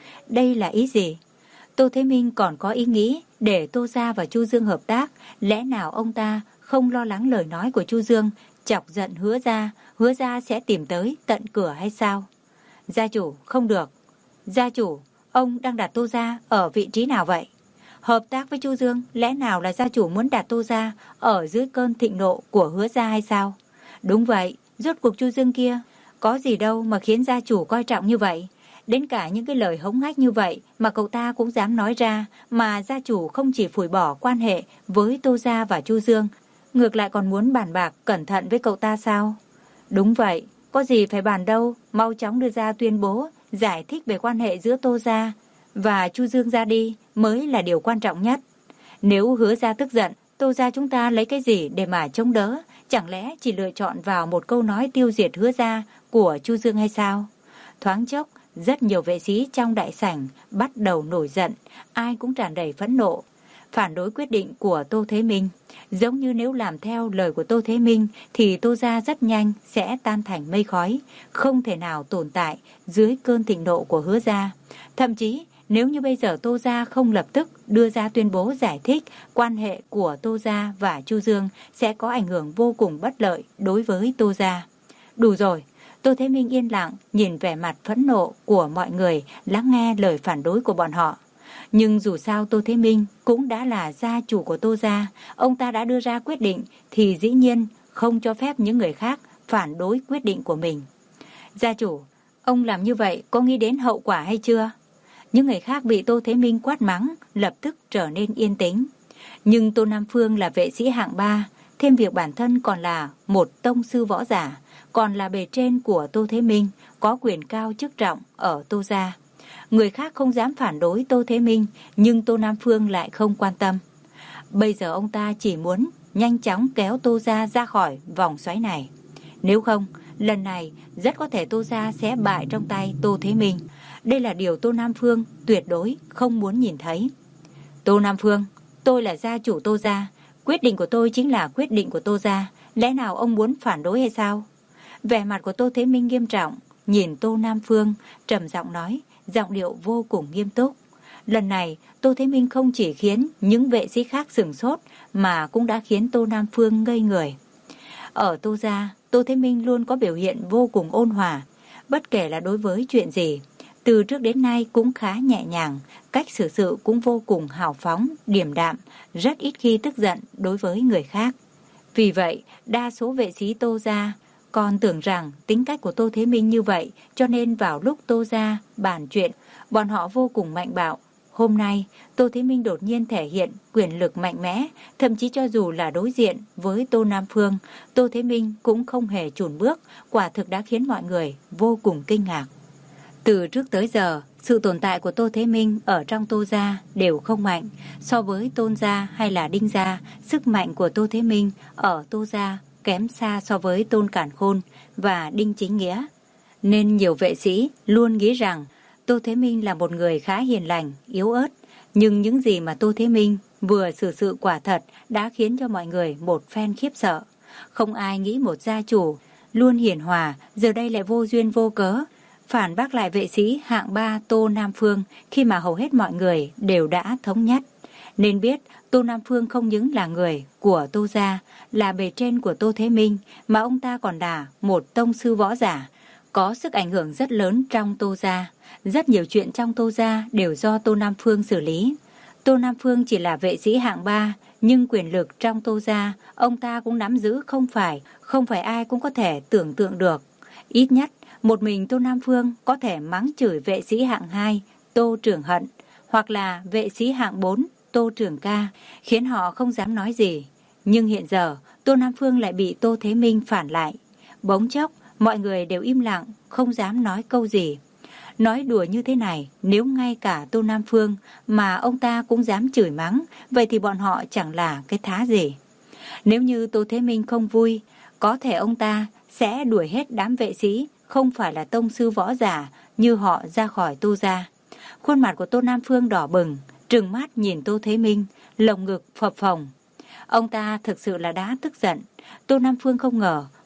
Đây là ý gì? Tô Thế Minh còn có ý nghĩ để Tô Gia và Chu Dương hợp tác. Lẽ nào ông ta không lo lắng lời nói của Chu Dương chọc giận Hứa Gia, Hứa Gia sẽ tìm tới tận cửa hay sao? Gia chủ, không được. Gia chủ, ông đang đặt Tô Gia ở vị trí nào vậy? Hợp tác với Chu Dương, lẽ nào là gia chủ muốn đặt Tô Gia ở dưới cơn thịnh nộ của Hứa Gia hay sao? Đúng vậy, rốt cuộc Chu Dương kia có gì đâu mà khiến gia chủ coi trọng như vậy. Đến cả những cái lời hống hách như vậy mà cậu ta cũng dám nói ra, mà gia chủ không chỉ phủi bỏ quan hệ với Tô Gia và Chu Dương, ngược lại còn muốn bàn bạc cẩn thận với cậu ta sao? Đúng vậy, có gì phải bàn đâu, mau chóng đưa ra tuyên bố, giải thích về quan hệ giữa Tô Gia và Chu Dương ra đi mới là điều quan trọng nhất. Nếu Hứa Gia tức giận, Tô Gia chúng ta lấy cái gì để mà chống đỡ? Chẳng lẽ chỉ lựa chọn vào một câu nói tiêu diệt Hứa Gia của Chu Dương hay sao? Thoáng chốc, rất nhiều vệ sĩ trong đại sảnh bắt đầu nổi giận, ai cũng tràn đầy phẫn nộ, phản đối quyết định của Tô Thế Minh. Giống như nếu làm theo lời của Tô Thế Minh thì Tô Gia rất nhanh sẽ tan thành mây khói, không thể nào tồn tại dưới cơn thịnh nộ của Hứa Gia. Thậm chí, nếu như bây giờ Tô Gia không lập tức đưa ra tuyên bố giải thích, quan hệ của Tô Gia và Chu Dương sẽ có ảnh hưởng vô cùng bất lợi đối với Tô Gia. Đủ rồi. Tô Thế Minh yên lặng nhìn vẻ mặt phẫn nộ của mọi người, lắng nghe lời phản đối của bọn họ. Nhưng dù sao Tô Thế Minh cũng đã là gia chủ của Tô Gia, ông ta đã đưa ra quyết định thì dĩ nhiên không cho phép những người khác phản đối quyết định của mình. Gia chủ, ông làm như vậy có nghĩ đến hậu quả hay chưa? Những người khác bị Tô Thế Minh quát mắng lập tức trở nên yên tĩnh. Nhưng Tô Nam Phương là vệ sĩ hạng ba, thêm việc bản thân còn là một tông sư võ giả, còn là bề trên của Tô Thế Minh, có quyền cao chức trọng ở Tô Gia. Người khác không dám phản đối Tô Thế Minh, nhưng Tô Nam Phương lại không quan tâm. Bây giờ ông ta chỉ muốn nhanh chóng kéo Tô Gia ra khỏi vòng xoáy này. Nếu không, lần này rất có thể Tô Gia sẽ bại trong tay Tô Thế Minh. Đây là điều Tô Nam Phương tuyệt đối không muốn nhìn thấy. Tô Nam Phương, tôi là gia chủ Tô Gia, quyết định của tôi chính là quyết định của Tô Gia. Lẽ nào ông muốn phản đối hay sao? Vẻ mặt của Tô Thế Minh nghiêm trọng, nhìn Tô Nam Phương, trầm giọng nói, giọng điệu vô cùng nghiêm túc. Lần này, Tô Thế Minh không chỉ khiến những vệ sĩ khác sửng sốt, mà cũng đã khiến Tô Nam Phương ngây người. Ở Tô Gia, Tô Thế Minh luôn có biểu hiện vô cùng ôn hòa, bất kể là đối với chuyện gì. Từ trước đến nay cũng khá nhẹ nhàng, cách xử sự cũng vô cùng hào phóng, điềm đạm, rất ít khi tức giận đối với người khác. Vì vậy, đa số vệ sĩ Tô Gia còn tưởng rằng tính cách của Tô Thế Minh như vậy, cho nên vào lúc Tô Gia bàn chuyện, bọn họ vô cùng mạnh bạo. Hôm nay, Tô Thế Minh đột nhiên thể hiện quyền lực mạnh mẽ, thậm chí cho dù là đối diện với Tô Nam Phương, Tô Thế Minh cũng không hề chùn bước, quả thực đã khiến mọi người vô cùng kinh ngạc. Từ trước tới giờ, sự tồn tại của Tô Thế Minh ở trong Tô Gia đều không mạnh. So với Tôn Gia hay là Đinh Gia, sức mạnh của Tô Thế Minh ở Tô Gia kém xa so với Tôn Cản Khôn và Đinh Chính Nghĩa. Nên nhiều vệ sĩ luôn nghĩ rằng Tô Thế Minh là một người khá hiền lành, yếu ớt. Nhưng những gì mà Tô Thế Minh vừa xử sự quả thật đã khiến cho mọi người một phen khiếp sợ. Không ai nghĩ một gia chủ luôn hiền hòa, giờ đây lại vô duyên vô cớ phản bác lại vệ sĩ hạng ba Tô Nam Phương, khi mà hầu hết mọi người đều đã thống nhất. Nên biết Tô Nam Phương không những là người của Tô Gia, là bề trên của Tô Thế Minh, mà ông ta còn là một tông sư võ giả, có sức ảnh hưởng rất lớn trong Tô Gia. Rất nhiều chuyện trong Tô Gia đều do Tô Nam Phương xử lý. Tô Nam Phương chỉ là vệ sĩ hạng ba, nhưng quyền lực trong Tô Gia ông ta cũng nắm giữ không phải, không phải ai cũng có thể tưởng tượng được. Ít nhất, một mình Tô Nam Phương có thể mắng chửi vệ sĩ hạng hai Tô Trường Hận, hoặc là vệ sĩ hạng bốn Tô Trường Ca, khiến họ không dám nói gì. Nhưng hiện giờ, Tô Nam Phương lại bị Tô Thế Minh phản lại. Bỗng chốc, mọi người đều im lặng, không dám nói câu gì. Nói đùa như thế này, nếu ngay cả Tô Nam Phương mà ông ta cũng dám chửi mắng, vậy thì bọn họ chẳng là cái thá gì. Nếu như Tô Thế Minh không vui, có thể ông ta sẽ đuổi hết đám vệ sĩ không phải là tông sư võ giả như họ ra khỏi Tô Gia. Khuôn mặt của Tô Nam Phương đỏ bừng, trừng mắt nhìn Tô Thế Minh, lồng ngực phập phồng. Ông ta thực sự là đã tức giận. Tô Nam Phương không ngờ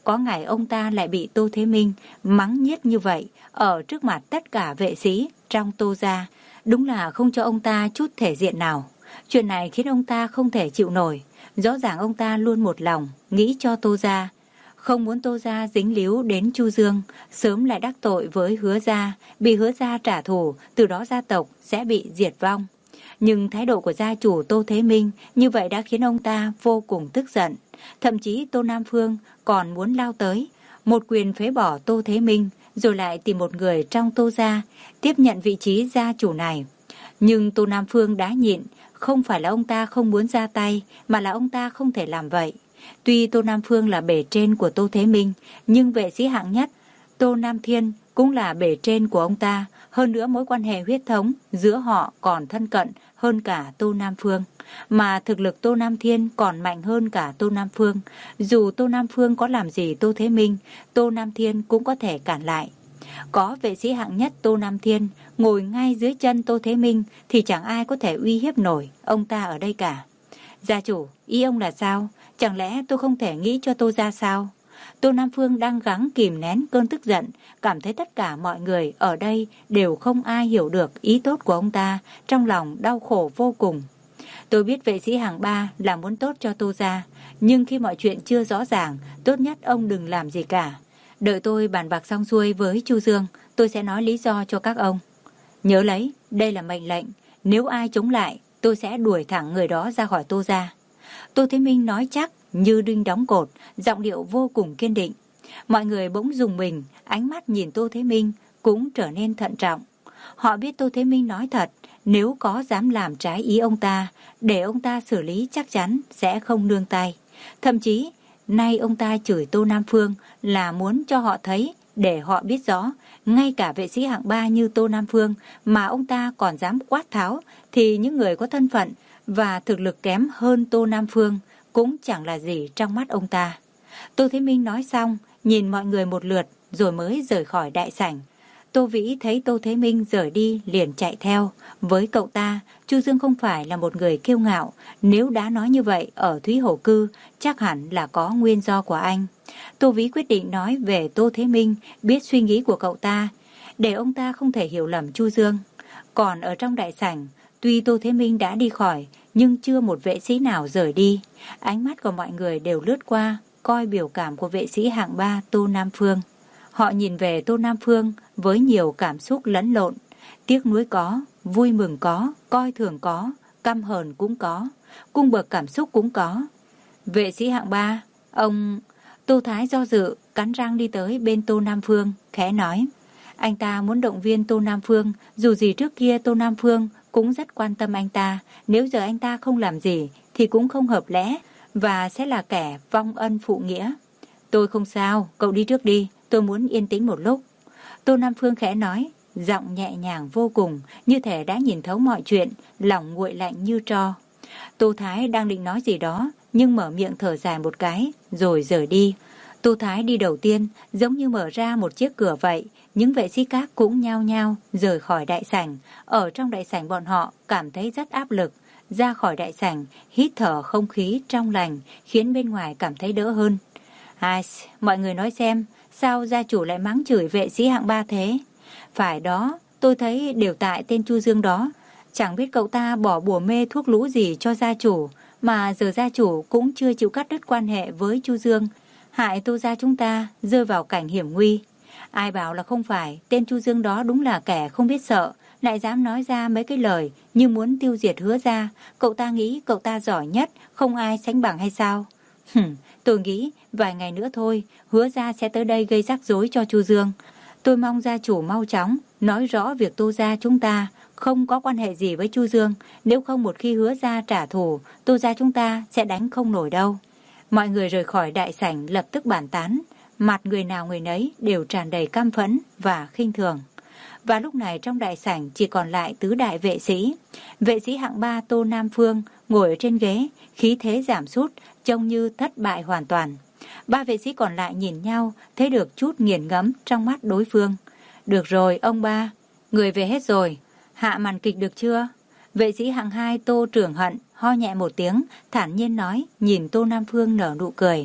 có ngày ông ta lại bị Tô Thế Minh mắng nhiếc như vậy ở trước mặt tất cả vệ sĩ trong Tô gia. Đúng là không cho ông ta chút thể diện nào. Chuyện này khiến ông ta không thể chịu nổi. Rõ ràng ông ta luôn một lòng nghĩ cho Tô gia, không muốn Tô gia dính líu đến Chu Dương, sớm lại đắc tội với Hứa gia, bị Hứa gia trả thù, từ đó gia tộc sẽ bị diệt vong. Nhưng thái độ của gia chủ Tô Thế Minh như vậy đã khiến ông ta vô cùng tức giận. Thậm chí Tô Nam Phương còn muốn lao tới, một quyền phế bỏ Tô Thế Minh, rồi lại tìm một người trong Tô gia tiếp nhận vị trí gia chủ này. Nhưng Tô Nam Phương đã nhịn, không phải là ông ta không muốn ra tay, mà là ông ta không thể làm vậy. Tuy Tô Nam Phương là bề trên của Tô Thế Minh, nhưng vệ sĩ hạng nhất Tô Nam Thiên cũng là bề trên của ông ta. Hơn nữa mối quan hệ huyết thống giữa họ còn thân cận hơn cả Tô Nam Phương. Mà thực lực Tô Nam Thiên còn mạnh hơn cả Tô Nam Phương. Dù Tô Nam Phương có làm gì Tô Thế Minh, Tô Nam Thiên cũng có thể cản lại. Có vệ sĩ hạng nhất Tô Nam Thiên ngồi ngay dưới chân Tô Thế Minh thì chẳng ai có thể uy hiếp nổi ông ta ở đây cả. Gia chủ, ý ông là sao? Chẳng lẽ tôi không thể nghĩ cho Tô gia sao? Tô Nam Phương đang gắng kìm nén cơn tức giận, cảm thấy tất cả mọi người ở đây đều không ai hiểu được ý tốt của ông ta, trong lòng đau khổ vô cùng. Tôi biết vệ sĩ hàng ba là muốn tốt cho Tô gia, nhưng khi mọi chuyện chưa rõ ràng, tốt nhất ông đừng làm gì cả. Đợi tôi bàn bạc xong xuôi với Chu Dương, tôi sẽ nói lý do cho các ông. Nhớ lấy, đây là mệnh lệnh, nếu ai chống lại, tôi sẽ đuổi thẳng người đó ra khỏi Tô gia. Tô Thế Minh nói chắc như đinh đóng cột, giọng điệu vô cùng kiên định. Mọi người bỗng rùng mình, ánh mắt nhìn Tô Thế Minh cũng trở nên thận trọng. Họ biết Tô Thế Minh nói thật, nếu có dám làm trái ý ông ta, để ông ta xử lý chắc chắn sẽ không nương tay. Thậm chí, nay ông ta chửi Tô Nam Phương là muốn cho họ thấy, để họ biết rõ, ngay cả vệ sĩ hạng ba như Tô Nam Phương mà ông ta còn dám quát tháo, thì những người có thân phận và thực lực kém hơn Tô Nam Phương cũng chẳng là gì trong mắt ông ta. Tô Thế Minh nói xong, nhìn mọi người một lượt rồi mới rời khỏi đại sảnh. Tô Vĩ thấy Tô Thế Minh rời đi liền chạy theo. Với cậu ta, Chu Dương không phải là một người kiêu ngạo. Nếu đã nói như vậy ở Thúy Hổ Cư, chắc hẳn là có nguyên do của anh. Tô Vĩ quyết định nói về Tô Thế Minh, biết suy nghĩ của cậu ta, để ông ta không thể hiểu lầm Chu Dương. Còn ở trong đại sảnh, tuy Tô Thế Minh đã đi khỏi, nhưng chưa một vệ sĩ nào rời đi. Ánh mắt của mọi người đều lướt qua, coi biểu cảm của vệ sĩ hạng ba Tô Nam Phương. Họ nhìn về Tô Nam Phương với nhiều cảm xúc lẫn lộn. Tiếc nuối có, vui mừng có, coi thường có, căm hờn cũng có, cung bậc cảm xúc cũng có. Vệ sĩ hạng ba, ông... Tô Thái do dự, cắn răng đi tới bên Tô Nam Phương, khẽ nói. Anh ta muốn động viên Tô Nam Phương, dù gì trước kia Tô Nam Phương cũng rất quan tâm anh ta. Nếu giờ anh ta không làm gì thì cũng không hợp lẽ và sẽ là kẻ vong ân phụ nghĩa. Tôi không sao, cậu đi trước đi, tôi muốn yên tĩnh một lúc. Tô Nam Phương khẽ nói, giọng nhẹ nhàng vô cùng, như thể đã nhìn thấu mọi chuyện, lòng nguội lạnh như tro. Tô Thái đang định nói gì đó, nhưng mở miệng thở dài một cái, rồi rời đi. Tô Thái đi đầu tiên, giống như mở ra một chiếc cửa vậy. Những vệ sĩ khác cũng nhao nhao rời khỏi đại sảnh. Ở trong đại sảnh bọn họ cảm thấy rất áp lực. Ra khỏi đại sảnh, hít thở không khí trong lành, khiến bên ngoài cảm thấy đỡ hơn. Ai, mọi người nói xem, sao gia chủ lại mắng chửi vệ sĩ hạng ba thế? Phải đó, tôi thấy đều tại tên Chu Dương đó. Chẳng biết cậu ta bỏ bùa mê thuốc lũ gì cho gia chủ, mà giờ gia chủ cũng chưa chịu cắt đứt quan hệ với Chu Dương, hại Tô gia chúng ta rơi vào cảnh hiểm nguy. Ai bảo là không phải, tên Chu Dương đó đúng là kẻ không biết sợ, lại dám nói ra mấy cái lời như muốn tiêu diệt Hứa gia. Cậu ta nghĩ cậu ta giỏi nhất, không ai sánh bằng hay sao? Hừm, tôi nghĩ vài ngày nữa thôi, Hứa gia sẽ tới đây gây rắc rối cho Chu Dương. Tôi mong gia chủ mau chóng nói rõ việc Tô gia chúng ta không có quan hệ gì với Chu Dương, nếu không một khi Hứa gia trả thù, Tô gia chúng ta sẽ đánh không nổi đâu. Mọi người rời khỏi đại sảnh lập tức bàn tán, mặt người nào người nấy đều tràn đầy căm phẫn và khinh thường. Và lúc này trong đại sảnh chỉ còn lại tứ đại vệ sĩ. Vệ sĩ hạng ba Tô Nam Phương ngồi ở trên ghế, khí thế giảm sút, trông như thất bại hoàn toàn. Ba vệ sĩ còn lại nhìn nhau, thấy được chút nghiền ngẫm trong mắt đối phương. Được rồi, ông ba, người về hết rồi, hạ màn kịch được chưa? Vệ sĩ hạng hai Tô Trưởng Hận ho nhẹ một tiếng, thản nhiên nói, nhìn Tô Nam Phương nở nụ cười.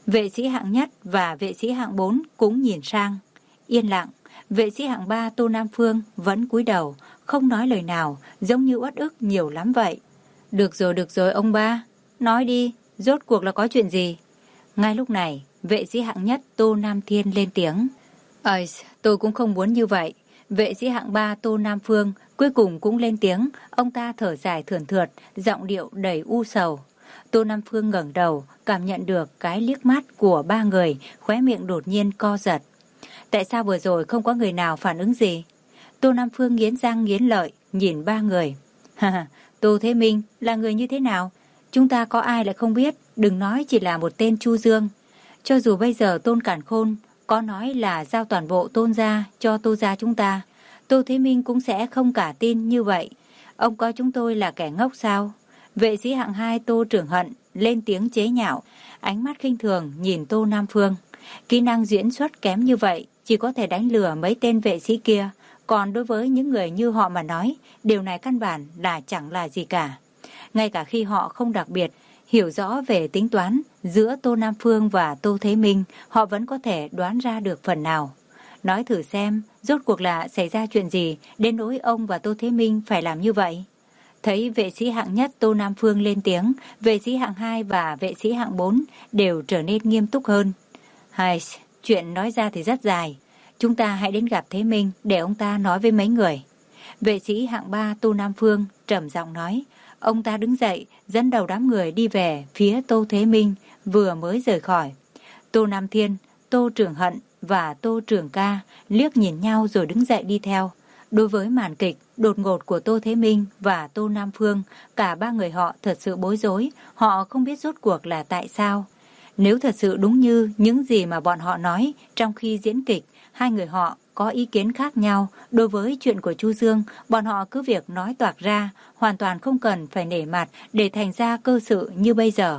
Vệ sĩ hạng nhất và vệ sĩ hạng bốn cũng nhìn sang. Yên lặng, vệ sĩ hạng ba Tô Nam Phương vẫn cúi đầu, không nói lời nào, giống như uất ức nhiều lắm vậy. Được rồi, được rồi ông ba, nói đi, rốt cuộc là có chuyện gì? Ngay lúc này, vệ sĩ hạng nhất Tô Nam Thiên lên tiếng. Ây, tôi cũng không muốn như vậy. Vệ sĩ hạng ba Tô Nam Phương cuối cùng cũng lên tiếng, ông ta thở dài thườn thượt, giọng điệu đầy u sầu. Tô Nam Phương ngẩng đầu, cảm nhận được cái liếc mắt của ba người, khóe miệng đột nhiên co giật. Tại sao vừa rồi không có người nào phản ứng gì? Tô Nam Phương nghiến răng nghiến lợi, nhìn ba người. Ha, Tô Thế Minh là người như thế nào? Chúng ta có ai lại không biết, đừng nói chỉ là một tên Chu Dương. Cho dù bây giờ Tôn Cản Khôn có nói là giao toàn bộ Tôn gia cho Tô gia chúng ta, Tô Thế Minh cũng sẽ không cả tin như vậy. Ông coi chúng tôi là kẻ ngốc sao? Vệ sĩ hạng hai Tô Trưởng Hận lên tiếng chế nhạo, ánh mắt khinh thường nhìn Tô Nam Phương. Kỹ năng diễn xuất kém như vậy, chỉ có thể đánh lừa mấy tên vệ sĩ kia. Còn đối với những người như họ mà nói, điều này căn bản là chẳng là gì cả. Ngay cả khi họ không đặc biệt hiểu rõ về tính toán giữa Tô Nam Phương và Tô Thế Minh, họ vẫn có thể đoán ra được phần nào. Nói thử xem, rốt cuộc là xảy ra chuyện gì đến nỗi ông và Tô Thế Minh phải làm như vậy? Thấy vệ sĩ hạng nhất Tô Nam Phương lên tiếng, vệ sĩ hạng hai và vệ sĩ hạng bốn đều trở nên nghiêm túc hơn. Hay, chuyện nói ra thì rất dài. Chúng ta hãy đến gặp Thế Minh để ông ta nói với mấy người. Vệ sĩ hạng ba Tô Nam Phương trầm giọng nói. Ông ta đứng dậy, dẫn đầu đám người đi về phía Tô Thế Minh, vừa mới rời khỏi. Tô Nam Thiên, Tô Trường Hận và Tô Trường Ca liếc nhìn nhau rồi đứng dậy đi theo. Đối với màn kịch đột ngột của Tô Thế Minh và Tô Nam Phương, cả ba người họ thật sự bối rối, họ không biết rốt cuộc là tại sao. Nếu thật sự đúng như những gì mà bọn họ nói trong khi diễn kịch, hai người họ có ý kiến khác nhau đối với chuyện của Chu Dương, bọn họ cứ việc nói toạc ra, hoàn toàn không cần phải nể mặt để thành ra cơ sự như bây giờ.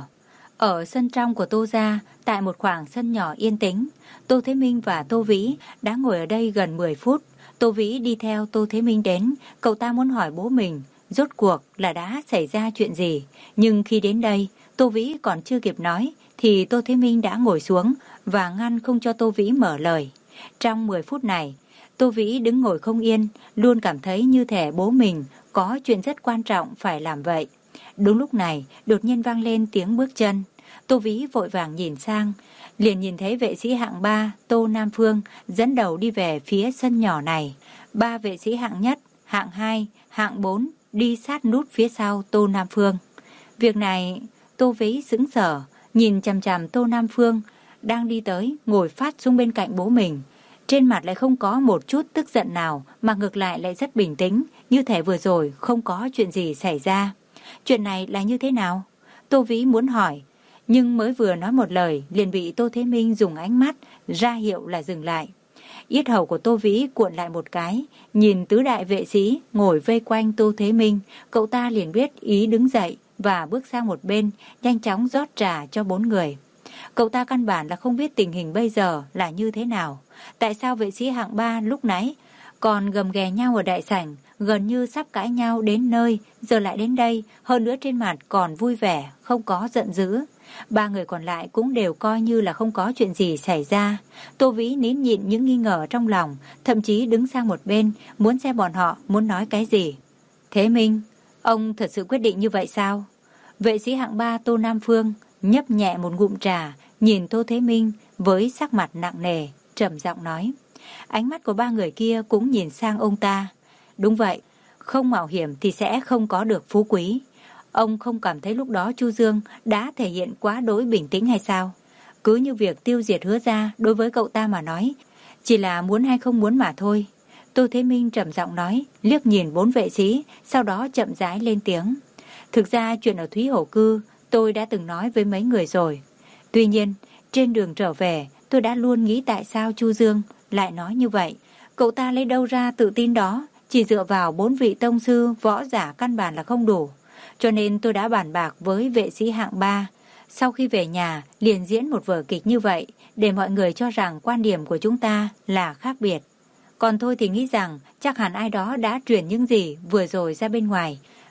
Ở sân trong của Tô gia, tại một khoảng sân nhỏ yên tĩnh, Tô Thế Minh và Tô Vĩ đã ngồi ở đây gần mười phút. Tô Vĩ đi theo Tô Thế Minh đến, cậu ta muốn hỏi bố mình rốt cuộc là đã xảy ra chuyện gì. Nhưng khi đến đây, Tô Vĩ còn chưa kịp nói thì Tô Thế Minh đã ngồi xuống và ngăn không cho Tô Vĩ mở lời. Trong mười phút này, Tô Vĩ đứng ngồi không yên, luôn cảm thấy như thể bố mình có chuyện rất quan trọng phải làm vậy. Đúng lúc này, đột nhiên vang lên tiếng bước chân. Tô Vĩ vội vàng nhìn sang, liền nhìn thấy vệ sĩ hạng ba Tô Nam Phương dẫn đầu đi về phía sân nhỏ này. Ba vệ sĩ hạng nhất, hạng hai, hạng bốn đi sát nút phía sau Tô Nam Phương. Việc này, Tô Vĩ sững sờ, nhìn chằm chằm Tô Nam Phương đang đi tới, ngồi phát xuống bên cạnh bố mình. Trên mặt lại không có một chút tức giận nào, mà ngược lại lại rất bình tĩnh, như thể vừa rồi không có chuyện gì xảy ra. Chuyện này là như thế nào? Tô Vĩ muốn hỏi, nhưng mới vừa nói một lời liền bị Tô Thế Minh dùng ánh mắt ra hiệu là dừng lại. Yết hầu của Tô Vĩ cuộn lại một cái, nhìn tứ đại vệ sĩ ngồi vây quanh Tô Thế Minh, cậu ta liền biết ý đứng dậy và bước sang một bên, nhanh chóng rót trà cho bốn người. Cậu ta căn bản là không biết tình hình bây giờ là như thế nào. Tại sao vệ sĩ hạng ba lúc nãy còn gầm ghè nhau ở đại sảnh, gần như sắp cãi nhau đến nơi, giờ lại đến đây, hơn nữa trên mặt còn vui vẻ, không có giận dữ. Ba người còn lại cũng đều coi như là không có chuyện gì xảy ra. Tô Vĩ nín nhịn những nghi ngờ trong lòng, thậm chí đứng sang một bên, muốn xem bọn họ muốn nói cái gì. Thế Minh, ông thật sự quyết định như vậy sao? Vệ sĩ hạng ba Tô Nam Phương nhấp nhẹ một ngụm trà, nhìn Tô Thế Minh với sắc mặt nặng nề, trầm giọng nói. Ánh mắt của ba người kia cũng nhìn sang ông ta. Đúng vậy, không mạo hiểm thì sẽ không có được phú quý. Ông không cảm thấy lúc đó Chu Dương đã thể hiện quá đối bình tĩnh hay sao? Cứ như việc tiêu diệt Hứa gia đối với cậu ta mà nói, chỉ là muốn hay không muốn mà thôi. Tô Thế Minh trầm giọng nói, liếc nhìn bốn vệ sĩ, sau đó chậm rãi lên tiếng. Thực ra chuyện ở Thúy Hổ Cư tôi đã từng nói với mấy người rồi. Tuy nhiên, trên đường trở về, tôi đã luôn nghĩ tại sao Chu Dương lại nói như vậy. Cậu ta lấy đâu ra tự tin đó, chỉ dựa vào bốn vị tông sư võ giả căn bản là không đủ. Cho nên tôi đã bàn bạc với vệ sĩ hạng ba. Sau khi về nhà, liền diễn một vở kịch như vậy, để mọi người cho rằng quan điểm của chúng ta là khác biệt. Còn tôi thì nghĩ rằng chắc hẳn ai đó đã truyền những gì vừa rồi ra bên ngoài.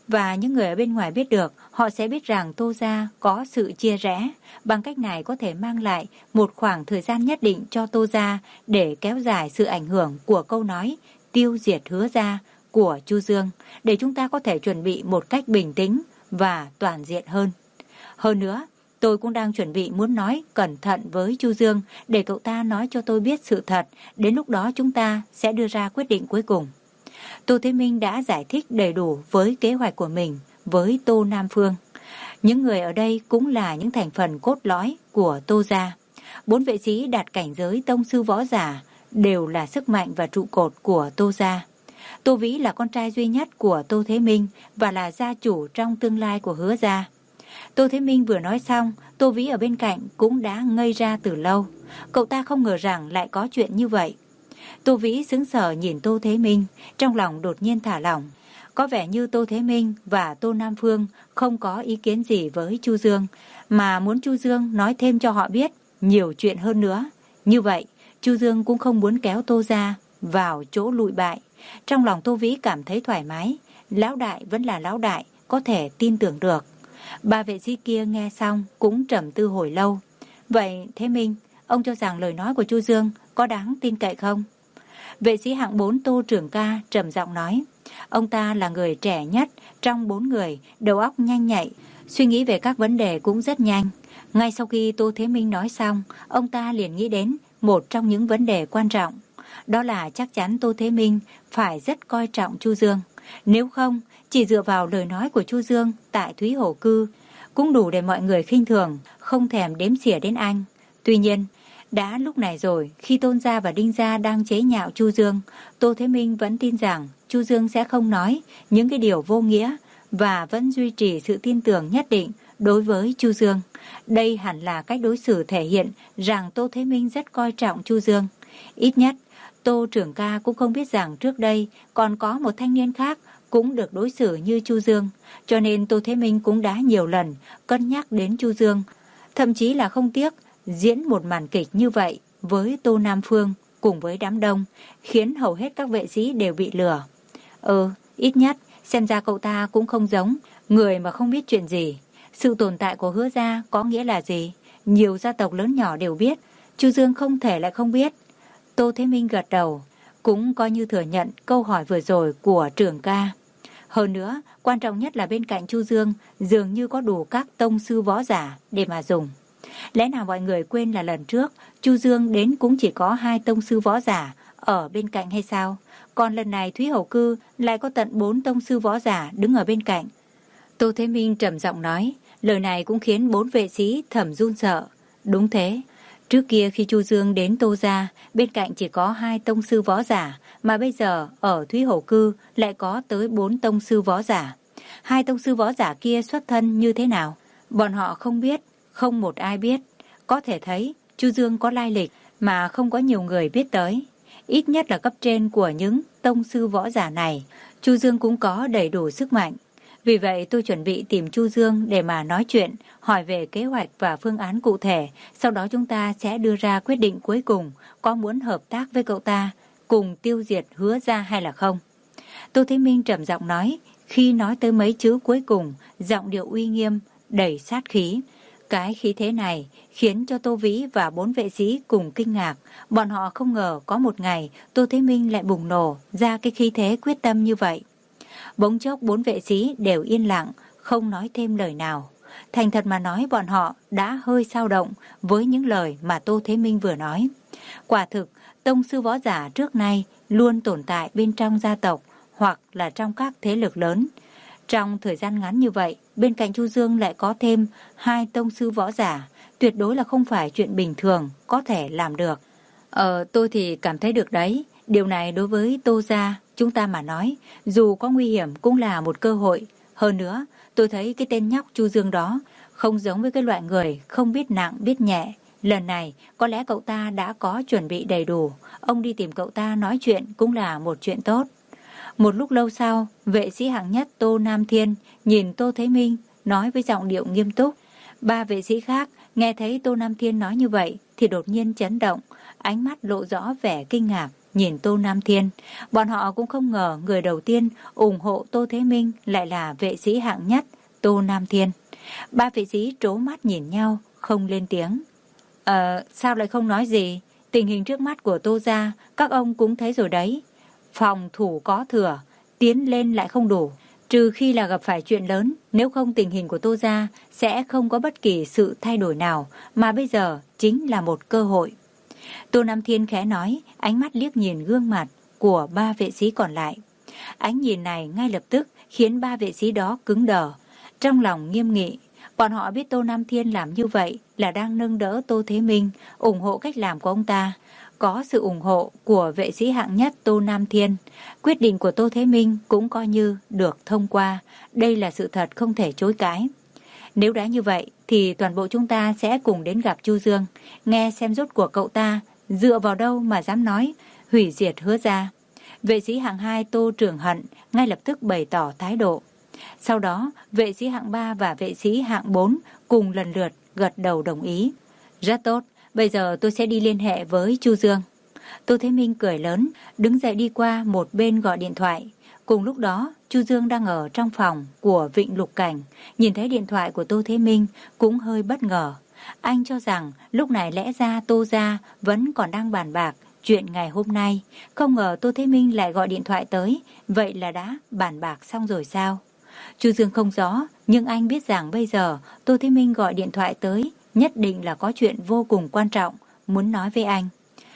Và những người ở bên ngoài biết được, họ sẽ biết rằng Tô gia có sự chia rẽ. Bằng cách này có thể mang lại một khoảng thời gian nhất định cho Tô gia để kéo dài sự ảnh hưởng của câu nói tiêu diệt Hứa gia của Chu Dương, để chúng ta có thể chuẩn bị một cách bình tĩnh và toàn diện hơn. Hơn nữa, tôi cũng đang chuẩn bị muốn nói cẩn thận với Chu Dương để cậu ta nói cho tôi biết sự thật, đến lúc đó chúng ta sẽ đưa ra quyết định cuối cùng. Tô Thế Minh đã giải thích đầy đủ với kế hoạch của mình với Tô Nam Phương. Những người ở đây cũng là những thành phần cốt lõi của Tô gia. Bốn vệ sĩ đạt cảnh giới tông sư võ giả đều là sức mạnh và trụ cột của Tô gia. Tô Vĩ là con trai duy nhất của Tô Thế Minh và là gia chủ trong tương lai của Hứa gia. Tô Thế Minh vừa nói xong, Tô Vĩ ở bên cạnh cũng đã ngây ra từ lâu. Cậu ta không ngờ rằng lại có chuyện như vậy. Tô Vĩ sững sờ nhìn Tô Thế Minh, trong lòng đột nhiên thả lỏng. Có vẻ như Tô Thế Minh và Tô Nam Phương không có ý kiến gì với Chu Dương, mà muốn Chu Dương nói thêm cho họ biết nhiều chuyện hơn nữa. Như vậy, Chu Dương cũng không muốn kéo Tô gia vào chỗ lụi bại. Trong lòng Tô Vĩ cảm thấy thoải mái, lão đại vẫn là lão đại, có thể tin tưởng được. Ba vệ sĩ kia nghe xong cũng trầm tư hồi lâu. Vậy Thế Minh, ông cho rằng lời nói của Chu Dương có đáng tin cậy không? Vệ sĩ hạng bốn Tô Trường Ca trầm giọng nói. Ông ta là người trẻ nhất trong bốn người, đầu óc nhanh nhạy, suy nghĩ về các vấn đề cũng rất nhanh. Ngay sau khi Tô Thế Minh nói xong, ông ta liền nghĩ đến một trong những vấn đề quan trọng. Đó là chắc chắn Tô Thế Minh phải rất coi trọng Chu Dương. Nếu không, chỉ dựa vào lời nói của Chu Dương tại Thúy Hổ Cư cũng đủ để mọi người khinh thường, không thèm đếm xỉa đến anh. Tuy nhiên, đã lúc này rồi, khi Tôn gia và Đinh gia đang chế nhạo Chu Dương, Tô Thế Minh vẫn tin rằng Chu Dương sẽ không nói những cái điều vô nghĩa và vẫn duy trì sự tin tưởng nhất định đối với Chu Dương. Đây hẳn là cách đối xử thể hiện rằng Tô Thế Minh rất coi trọng Chu Dương. Ít nhất, Tô Trường Ca cũng không biết rằng trước đây còn có một thanh niên khác cũng được đối xử như Chu Dương, cho nên Tô Thế Minh cũng đã nhiều lần cân nhắc đến Chu Dương, thậm chí là không tiếc diễn một màn kịch như vậy với Tô Nam Phương cùng với đám đông, khiến hầu hết các vệ sĩ đều bị lừa. Ừ, ít nhất xem ra cậu ta cũng không giống người mà không biết chuyện gì. Sự tồn tại của Hứa gia có nghĩa là gì? Nhiều gia tộc lớn nhỏ đều biết, Chu Dương không thể lại không biết. Tô Thế Minh gật đầu, cũng coi như thừa nhận câu hỏi vừa rồi của Trường Ca. Hơn nữa, quan trọng nhất là bên cạnh Chu Dương dường như có đủ các tông sư võ giả để mà dùng. Lẽ nào mọi người quên là lần trước Chu Dương đến cũng chỉ có hai tông sư võ giả ở bên cạnh hay sao? Còn lần này Thúy Hầu Cư lại có tận bốn tông sư võ giả đứng ở bên cạnh. Tô Thế Minh trầm giọng nói, lời này cũng khiến bốn vệ sĩ thầm run sợ. Đúng thế, trước kia khi Chu Dương đến Tô gia, bên cạnh chỉ có hai tông sư võ giả, mà bây giờ ở Thúy Hổ Cư lại có tới bốn tông sư võ giả. Hai tông sư võ giả kia xuất thân như thế nào? Bọn họ không biết, không một ai biết. Có thể thấy Chu Dương có lai lịch mà không có nhiều người biết tới. Ít nhất là cấp trên của những tông sư võ giả này, Chu Dương cũng có đầy đủ sức mạnh. Vì vậy tôi chuẩn bị tìm Chu Dương để mà nói chuyện, hỏi về kế hoạch và phương án cụ thể. Sau đó chúng ta sẽ đưa ra quyết định cuối cùng có muốn hợp tác với cậu ta, cùng tiêu diệt Hứa gia hay là không. Tô Thế Minh trầm giọng nói, khi nói tới mấy chữ cuối cùng, giọng điệu uy nghiêm, đầy sát khí. Cái khí thế này khiến cho Tô Vĩ và bốn vệ sĩ cùng kinh ngạc. Bọn họ không ngờ có một ngày Tô Thế Minh lại bùng nổ ra cái khí thế quyết tâm như vậy. Bỗng chốc bốn vệ sĩ đều yên lặng, không nói thêm lời nào. Thành thật mà nói, bọn họ đã hơi dao động với những lời mà Tô Thế Minh vừa nói. Quả thực, tông sư võ giả trước nay luôn tồn tại bên trong gia tộc hoặc là trong các thế lực lớn. Trong thời gian ngắn như vậy, bên cạnh Chu Dương lại có thêm hai tông sư võ giả, tuyệt đối là không phải chuyện bình thường có thể làm được. Ờ, tôi thì cảm thấy được đấy. Điều này đối với Tô gia chúng ta mà nói, dù có nguy hiểm cũng là một cơ hội. Hơn nữa, tôi thấy cái tên nhóc Chu Dương đó không giống với cái loại người không biết nặng biết nhẹ. Lần này, có lẽ cậu ta đã có chuẩn bị đầy đủ. Ông đi tìm cậu ta nói chuyện cũng là một chuyện tốt. Một lúc lâu sau, vệ sĩ hạng nhất Tô Nam Thiên nhìn Tô Thế Minh nói với giọng điệu nghiêm túc. Ba vệ sĩ khác nghe thấy Tô Nam Thiên nói như vậy thì đột nhiên chấn động, ánh mắt lộ rõ vẻ kinh ngạc. nhìn Tô Nam Thiên. Bọn họ cũng không ngờ người đầu tiên ủng hộ Tô Thế Minh lại là vệ sĩ hạng nhất Tô Nam Thiên. Ba vệ sĩ trố mắt nhìn nhau, không lên tiếng. Ờ, sao lại không nói gì? Tình hình trước mắt của Tô gia, các ông cũng thấy rồi đấy. Phòng thủ có thừa, tiến lên lại không đủ. Trừ khi là gặp phải chuyện lớn, nếu không tình hình của Tô gia sẽ không có bất kỳ sự thay đổi nào, mà bây giờ chính là một cơ hội. Tô Nam Thiên khẽ nói, ánh mắt liếc nhìn gương mặt của ba vệ sĩ còn lại. Ánh nhìn này ngay lập tức khiến ba vệ sĩ đó cứng đờ, trong lòng nghiêm nghị. Bọn họ biết Tô Nam Thiên làm như vậy là đang nâng đỡ Tô Thế Minh, ủng hộ cách làm của ông ta. Có sự ủng hộ của vệ sĩ hạng nhất Tô Nam Thiên, quyết định của Tô Thế Minh cũng coi như được thông qua. Đây là sự thật không thể chối cãi. Nếu đã như vậy thì toàn bộ chúng ta sẽ cùng đến gặp Chu Dương, nghe xem rốt của cậu ta dựa vào đâu mà dám nói hủy diệt Hứa gia. Vệ sĩ hạng hai Tô Trường Hận ngay lập tức bày tỏ thái độ. Sau đó, vệ sĩ hạng ba và vệ sĩ hạng bốn cùng lần lượt gật đầu đồng ý. Rất tốt, bây giờ tôi sẽ đi liên hệ với Chu Dương. Tô Thế Minh cười lớn, đứng dậy đi qua một bên gọi điện thoại. Cùng lúc đó, Chu Dương đang ở trong phòng của Vịnh Lục Cảnh, nhìn thấy điện thoại của Tô Thế Minh cũng hơi bất ngờ. Anh cho rằng lúc này lẽ ra Tô gia vẫn còn đang bàn bạc chuyện ngày hôm nay, không ngờ Tô Thế Minh lại gọi điện thoại tới, vậy là đã bàn bạc xong rồi sao? Chu Dương không rõ, nhưng anh biết rằng bây giờ Tô Thế Minh gọi điện thoại tới, nhất định là có chuyện vô cùng quan trọng, muốn nói với anh.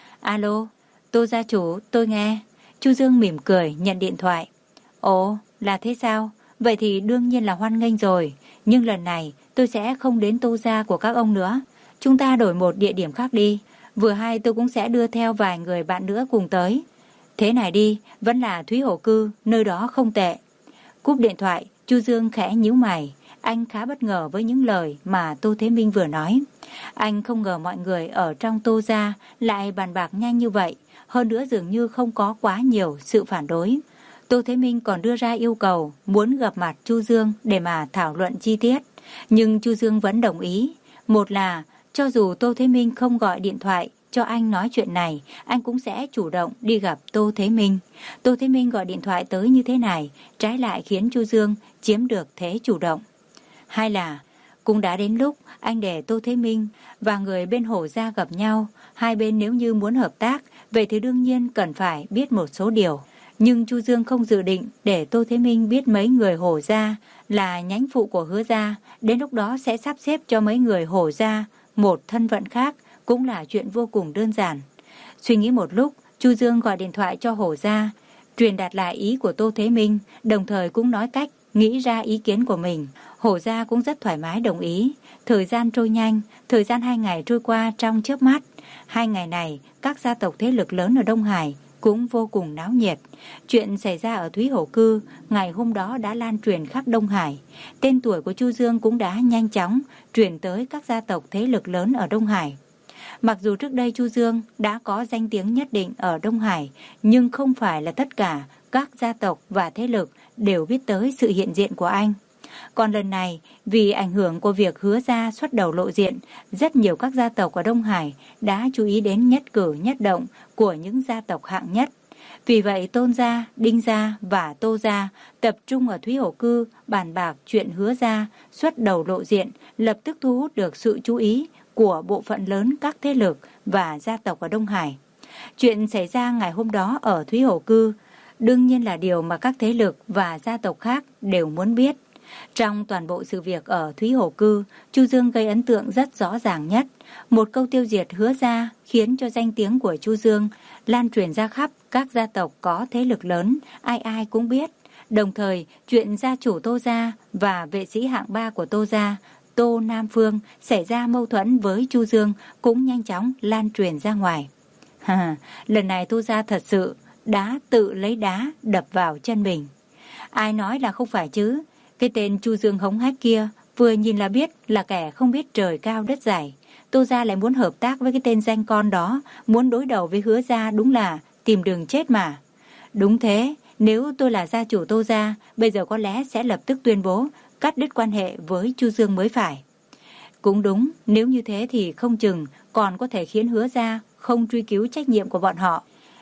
Alo, Tô gia chủ, tôi nghe. Chu Dương mỉm cười nhận điện thoại. Ồ, là thế sao? Vậy thì đương nhiên là hoan nghênh rồi, nhưng lần này tôi sẽ không đến Tô gia của các ông nữa. Chúng ta đổi một địa điểm khác đi, vừa hay tôi cũng sẽ đưa theo vài người bạn nữa cùng tới. Thế này đi, vẫn là Thúy Hổ Cư, nơi đó không tệ. Cúp điện thoại, Chu Dương khẽ nhíu mày, anh khá bất ngờ với những lời mà Tô Thế Minh vừa nói. Anh không ngờ mọi người ở trong Tô gia lại bàn bạc nhanh như vậy, hơn nữa dường như không có quá nhiều sự phản đối. Tô Thế Minh còn đưa ra yêu cầu muốn gặp mặt Chu Dương để mà thảo luận chi tiết, nhưng Chu Dương vẫn đồng ý. Một là, cho dù Tô Thế Minh không gọi điện thoại cho anh nói chuyện này, anh cũng sẽ chủ động đi gặp Tô Thế Minh. Tô Thế Minh gọi điện thoại tới như thế này, trái lại khiến Chu Dương chiếm được thế chủ động. Hai là, cũng đã đến lúc anh để Tô Thế Minh và người bên Hổ gia gặp nhau. Hai bên nếu như muốn hợp tác, vậy thì đương nhiên cần phải biết một số điều. Nhưng Chu Dương không dự định để Tô Thế Minh biết mấy người Hổ gia là nhánh phụ của Hứa gia. Đến lúc đó sẽ sắp xếp cho mấy người Hổ gia một thân phận khác, cũng là chuyện vô cùng đơn giản. Suy nghĩ một lúc, Chu Dương gọi điện thoại cho Hổ gia, truyền đạt lại ý của Tô Thế Minh, đồng thời cũng nói cách nghĩ ra ý kiến của mình. Hổ gia cũng rất thoải mái đồng ý. Thời gian trôi nhanh, thời gian hai ngày trôi qua trong chớp mắt. Hai ngày này, các gia tộc thế lực lớn ở Đông Hải cũng vô cùng náo nhiệt. Chuyện xảy ra ở Thúy Hổ Cư ngày hôm đó đã lan truyền khắp Đông Hải. Tên tuổi của Chu Dương cũng đã nhanh chóng truyền tới các gia tộc thế lực lớn ở Đông Hải. Mặc dù trước đây Chu Dương đã có danh tiếng nhất định ở Đông Hải, nhưng không phải là tất cả các gia tộc và thế lực đều biết tới sự hiện diện của anh. Còn lần này, vì ảnh hưởng của việc Hứa gia xuất đầu lộ diện, rất nhiều các gia tộc ở Đông Hải đã chú ý đến nhất cử nhất động của những gia tộc hạng nhất. Vì vậy Tôn gia, Đinh gia và Tô gia tập trung ở Thúy Hổ Cư bàn bạc chuyện Hứa gia xuất đầu lộ diện, lập tức thu hút được sự chú ý của bộ phận lớn các thế lực và gia tộc ở Đông Hải. Chuyện xảy ra ngày hôm đó ở Thúy Hổ Cư đương nhiên là điều mà các thế lực và gia tộc khác đều muốn biết. Trong toàn bộ sự việc ở Thúy Hổ Cư, Chu Dương gây ấn tượng rất rõ ràng nhất. Một câu tiêu diệt Hứa gia khiến cho danh tiếng của Chu Dương lan truyền ra khắp các gia tộc có thế lực lớn, ai ai cũng biết. Đồng thời, chuyện gia chủ Tô gia và vệ sĩ hạng ba của Tô gia, Tô Nam Phương, xảy ra mâu thuẫn với Chu Dương cũng nhanh chóng lan truyền ra ngoài. Ha, lần này Tô gia thật sự đã tự lấy đá đập vào chân mình. Ai nói là không phải chứ? Cái tên Chu Dương hống hách kia vừa nhìn là biết là kẻ không biết trời cao đất dày. Tô gia lại muốn hợp tác với cái tên danh con đó, muốn đối đầu với Hứa gia, đúng là tìm đường chết mà. Đúng thế, nếu tôi là gia chủ Tô gia, bây giờ có lẽ sẽ lập tức tuyên bố cắt đứt quan hệ với Chu Dương mới phải. Cũng đúng, nếu như thế thì không chừng còn có thể khiến Hứa gia không truy cứu trách nhiệm của bọn họ.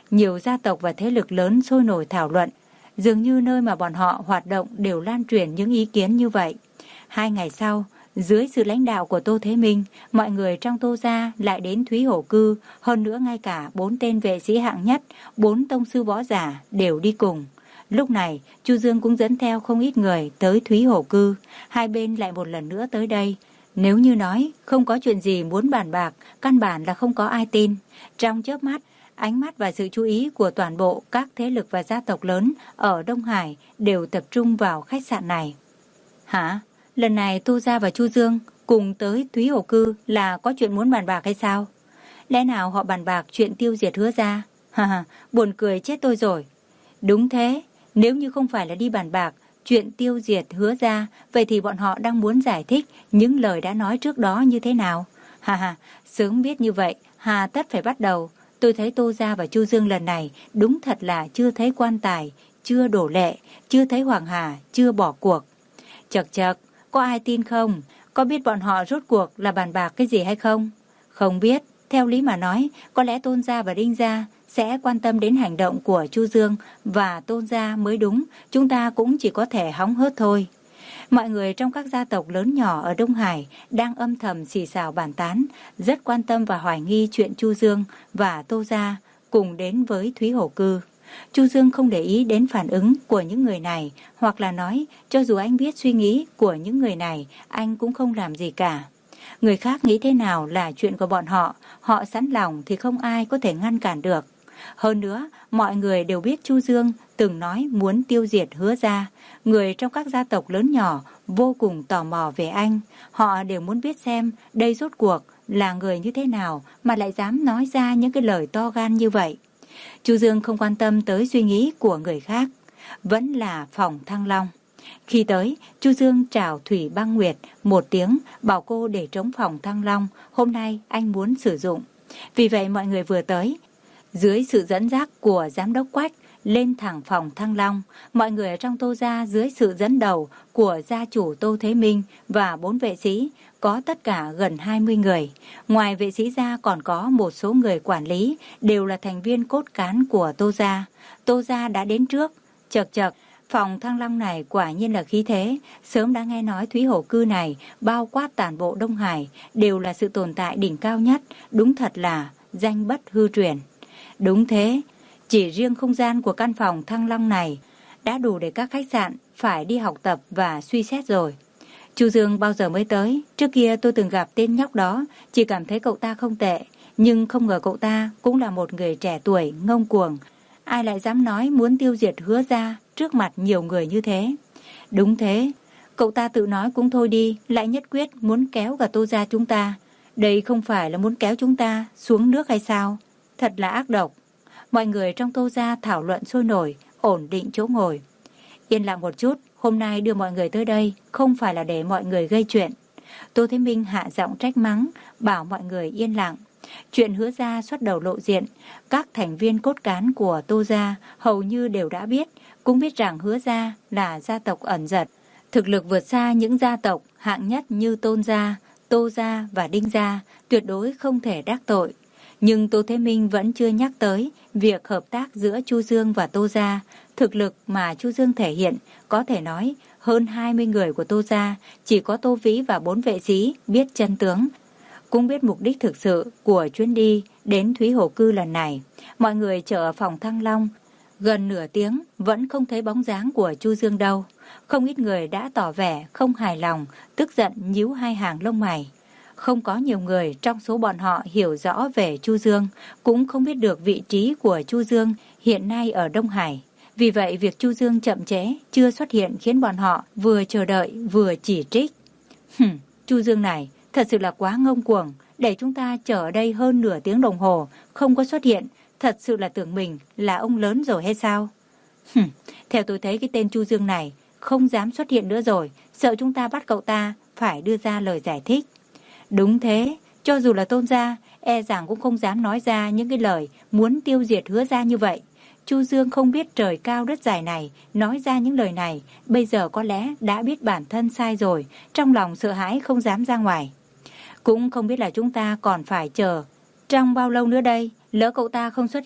Nhiều gia tộc và thế lực lớn sôi nổi thảo luận. Dường như nơi mà bọn họ hoạt động đều lan truyền những ý kiến như vậy. Hai ngày sau, dưới sự lãnh đạo của Tô Thế Minh, mọi người trong Tô gia lại đến Thúy Hổ Cư, hơn nữa ngay cả bốn tên vệ sĩ hạng nhất, bốn tông sư võ giả đều đi cùng. Lúc này, Chu Dương cũng dẫn theo không ít người tới Thúy Hổ Cư, hai bên lại một lần nữa tới đây. Nếu như nói không có chuyện gì muốn bàn bạc, căn bản là không có ai tin. Trong chớp mắt, ánh mắt và sự chú ý của toàn bộ các thế lực và gia tộc lớn ở Đông Hải đều tập trung vào khách sạn này. Hả? Lần này Tô gia và Chu Dương cùng tới Thúy Hổ Cư là có chuyện muốn bàn bạc hay sao? Lẽ nào họ bàn bạc chuyện tiêu diệt Hứa gia? Ha ha, buồn cười chết tôi rồi. Đúng thế, nếu như không phải là đi bàn bạc chuyện tiêu diệt Hứa gia, vậy thì bọn họ đang muốn giải thích những lời đã nói trước đó như thế nào? Ha ha, sớm biết như vậy, hà tất phải bắt đầu. Tôi thấy Tô gia và Chu Dương lần này đúng thật là chưa thấy quan tài, chưa đổ lệ, chưa thấy Hoàng Hà, chưa bỏ cuộc. Chật chật, có ai tin không? Có biết bọn họ rốt cuộc là bàn bạc cái gì hay không? Không biết, theo lý mà nói, có lẽ Tôn gia và Đinh gia sẽ quan tâm đến hành động của Chu Dương và Tôn gia mới đúng, chúng ta cũng chỉ có thể hóng hớt thôi. Mọi người trong các gia tộc lớn nhỏ ở Đông Hải đang âm thầm xì xào bàn tán, rất quan tâm và hoài nghi chuyện Chu Dương và Tô gia cùng đến với Thúy Hổ Cư. Chu Dương không để ý đến phản ứng của những người này, hoặc là nói, cho dù anh biết suy nghĩ của những người này, anh cũng không làm gì cả. Người khác nghĩ thế nào là chuyện của bọn họ, họ sẵn lòng thì không ai có thể ngăn cản được. Hơn nữa, mọi người đều biết Chu Dương từng nói muốn tiêu diệt Hứa gia. Người trong các gia tộc lớn nhỏ vô cùng tò mò về anh. Họ đều muốn biết xem đây rốt cuộc là người như thế nào mà lại dám nói ra những cái lời to gan như vậy. Chu Dương không quan tâm tới suy nghĩ của người khác, vẫn là phòng Thăng Long. Khi tới, Chu Dương chào Thủy Băng Nguyệt một tiếng, bảo cô để trống phòng Thăng Long, hôm nay anh muốn sử dụng. Vì vậy mọi người vừa tới, dưới sự dẫn dắt của giám đốc Quách, lên thẳng phòng Thăng Long. Mọi người ở trong Tô gia dưới sự dẫn đầu của gia chủ Tô Thế Minh và bốn vệ sĩ, có tất cả gần hai mươi người. Ngoài vệ sĩ ra còn có một số người quản lý, đều là thành viên cốt cán của Tô gia. Tô gia đã đến trước. Chật chật, phòng Thăng Long này quả nhiên là khí thế. Sớm đã nghe nói Thúy Hổ Cư này bao quát toàn bộ Đông Hải đều là sự tồn tại đỉnh cao nhất. Đúng thật là danh bất hư truyền. Đúng thế, chỉ riêng không gian của căn phòng Thăng Long này đã đủ để các khách sạn phải đi học tập và suy xét rồi. Chu Dương bao giờ mới tới? Trước kia tôi từng gặp tên nhóc đó, chỉ cảm thấy cậu ta không tệ, nhưng không ngờ cậu ta cũng là một người trẻ tuổi, ngông cuồng. Ai lại dám nói muốn tiêu diệt Hứa gia trước mặt nhiều người như thế? Đúng thế, cậu ta tự nói cũng thôi đi, lại nhất quyết muốn kéo cả Tô gia chúng ta. Đây không phải là muốn kéo chúng ta xuống nước hay sao? Thật là ác độc. Mọi người trong Tô gia thảo luận sôi nổi, ổn định chỗ ngồi. Yên lặng một chút, hôm nay đưa mọi người tới đây không phải là để mọi người gây chuyện. Tô Thế Minh hạ giọng trách mắng, bảo mọi người yên lặng. Chuyện Hứa gia xuất đầu lộ diện, các thành viên cốt cán của Tô gia hầu như đều đã biết, cũng biết rằng Hứa gia là gia tộc ẩn giật, thực lực vượt xa những gia tộc hạng nhất như Tôn gia, Tô gia và Đinh gia, tuyệt đối không thể đắc tội. Nhưng Tô Thế Minh vẫn chưa nhắc tới việc hợp tác giữa Chu Dương và Tô gia. Thực lực mà Chu Dương thể hiện, có thể nói hơn hai mươi người của Tô gia, chỉ có Tô Vĩ và bốn vệ sĩ biết chân tướng, cũng biết mục đích thực sự của chuyến đi đến Thúy Hổ Cư lần này. Mọi người chờ ở phòng Thăng Long gần nửa tiếng vẫn không thấy bóng dáng của Chu Dương đâu. Không ít người đã tỏ vẻ không hài lòng, tức giận nhíu hai hàng lông mày. Không có nhiều người trong số bọn họ hiểu rõ về Chu Dương, cũng không biết được vị trí của Chu Dương hiện nay ở Đông Hải. Vì vậy việc Chu Dương chậm trễ, chưa xuất hiện khiến bọn họ vừa chờ đợi vừa chỉ trích. Hừm, Chu Dương này thật sự là quá ngông cuồng, để chúng ta chờ ở đây hơn nửa tiếng đồng hồ, không có xuất hiện, thật sự là tưởng mình là ông lớn rồi hay sao? Hừm, theo tôi thấy cái tên Chu Dương này không dám xuất hiện nữa rồi, sợ chúng ta bắt cậu ta phải đưa ra lời giải thích. Đúng thế, cho dù là Tôn gia, e rằng cũng không dám nói ra những cái lời muốn tiêu diệt Hứa gia như vậy. Chu Dương không biết trời cao đất dài này, nói ra những lời này, bây giờ có lẽ đã biết bản thân sai rồi, trong lòng sợ hãi không dám ra ngoài. Cũng không biết là chúng ta còn phải chờ trong bao lâu nữa đây, lỡ cậu ta không xuất hiện,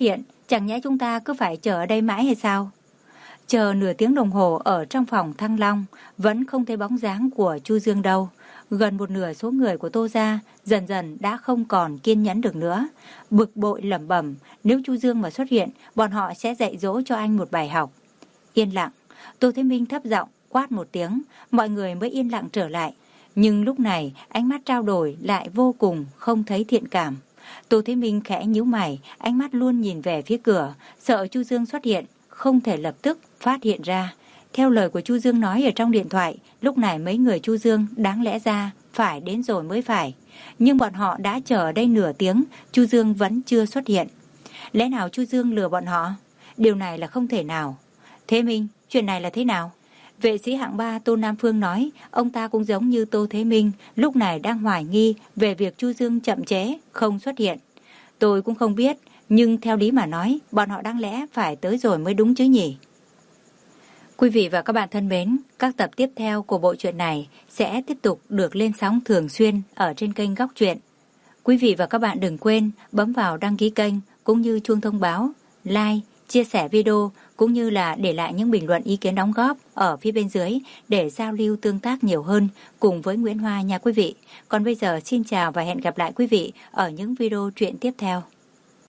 Chẳng nhẽ chúng ta cứ phải chờ ở đây mãi hay sao? Chờ nửa tiếng đồng hồ ở trong phòng Thăng Long, vẫn không thấy bóng dáng của Chu Dương đâu. Gần một nửa số người của Tô gia dần dần đã không còn kiên nhẫn được nữa. Bực bội lẩm bẩm, nếu Chu Dương mà xuất hiện, bọn họ sẽ dạy dỗ cho anh một bài học. Yên lặng, Tô Thế Minh thấp giọng quát một tiếng, mọi người mới yên lặng trở lại. Nhưng lúc này, ánh mắt trao đổi lại vô cùng không thấy thiện cảm. Tô Thế Minh khẽ nhíu mày, ánh mắt luôn nhìn về phía cửa, sợ Chu Dương xuất hiện, không thể lập tức phát hiện ra. Theo lời của Chu Dương nói ở trong điện thoại, lúc này mấy người Chu Dương đáng lẽ ra phải đến rồi mới phải. Nhưng bọn họ đã chờ ở đây nửa tiếng, Chu Dương vẫn chưa xuất hiện. Lẽ nào Chu Dương lừa bọn họ? Điều này là không thể nào. Thế Minh, chuyện này là thế nào? Vệ sĩ hạng ba Tô Nam Phương nói, ông ta cũng giống như Tô Thế Minh, lúc này đang hoài nghi về việc Chu Dương chậm trễ, không xuất hiện. Tôi cũng không biết, nhưng theo lý mà nói, bọn họ đáng lẽ phải tới rồi mới đúng chứ nhỉ? Quý vị và các bạn thân mến, các tập tiếp theo của bộ truyện này sẽ tiếp tục được lên sóng thường xuyên ở trên kênh Góc Truyện. Quý vị và các bạn đừng quên bấm vào đăng ký kênh cũng như chuông thông báo, like, chia sẻ video cũng như là để lại những bình luận ý kiến đóng góp ở phía bên dưới để giao lưu tương tác nhiều hơn cùng với Nguyễn Hoa nha quý vị. Còn bây giờ xin chào và hẹn gặp lại quý vị ở những video truyện tiếp theo.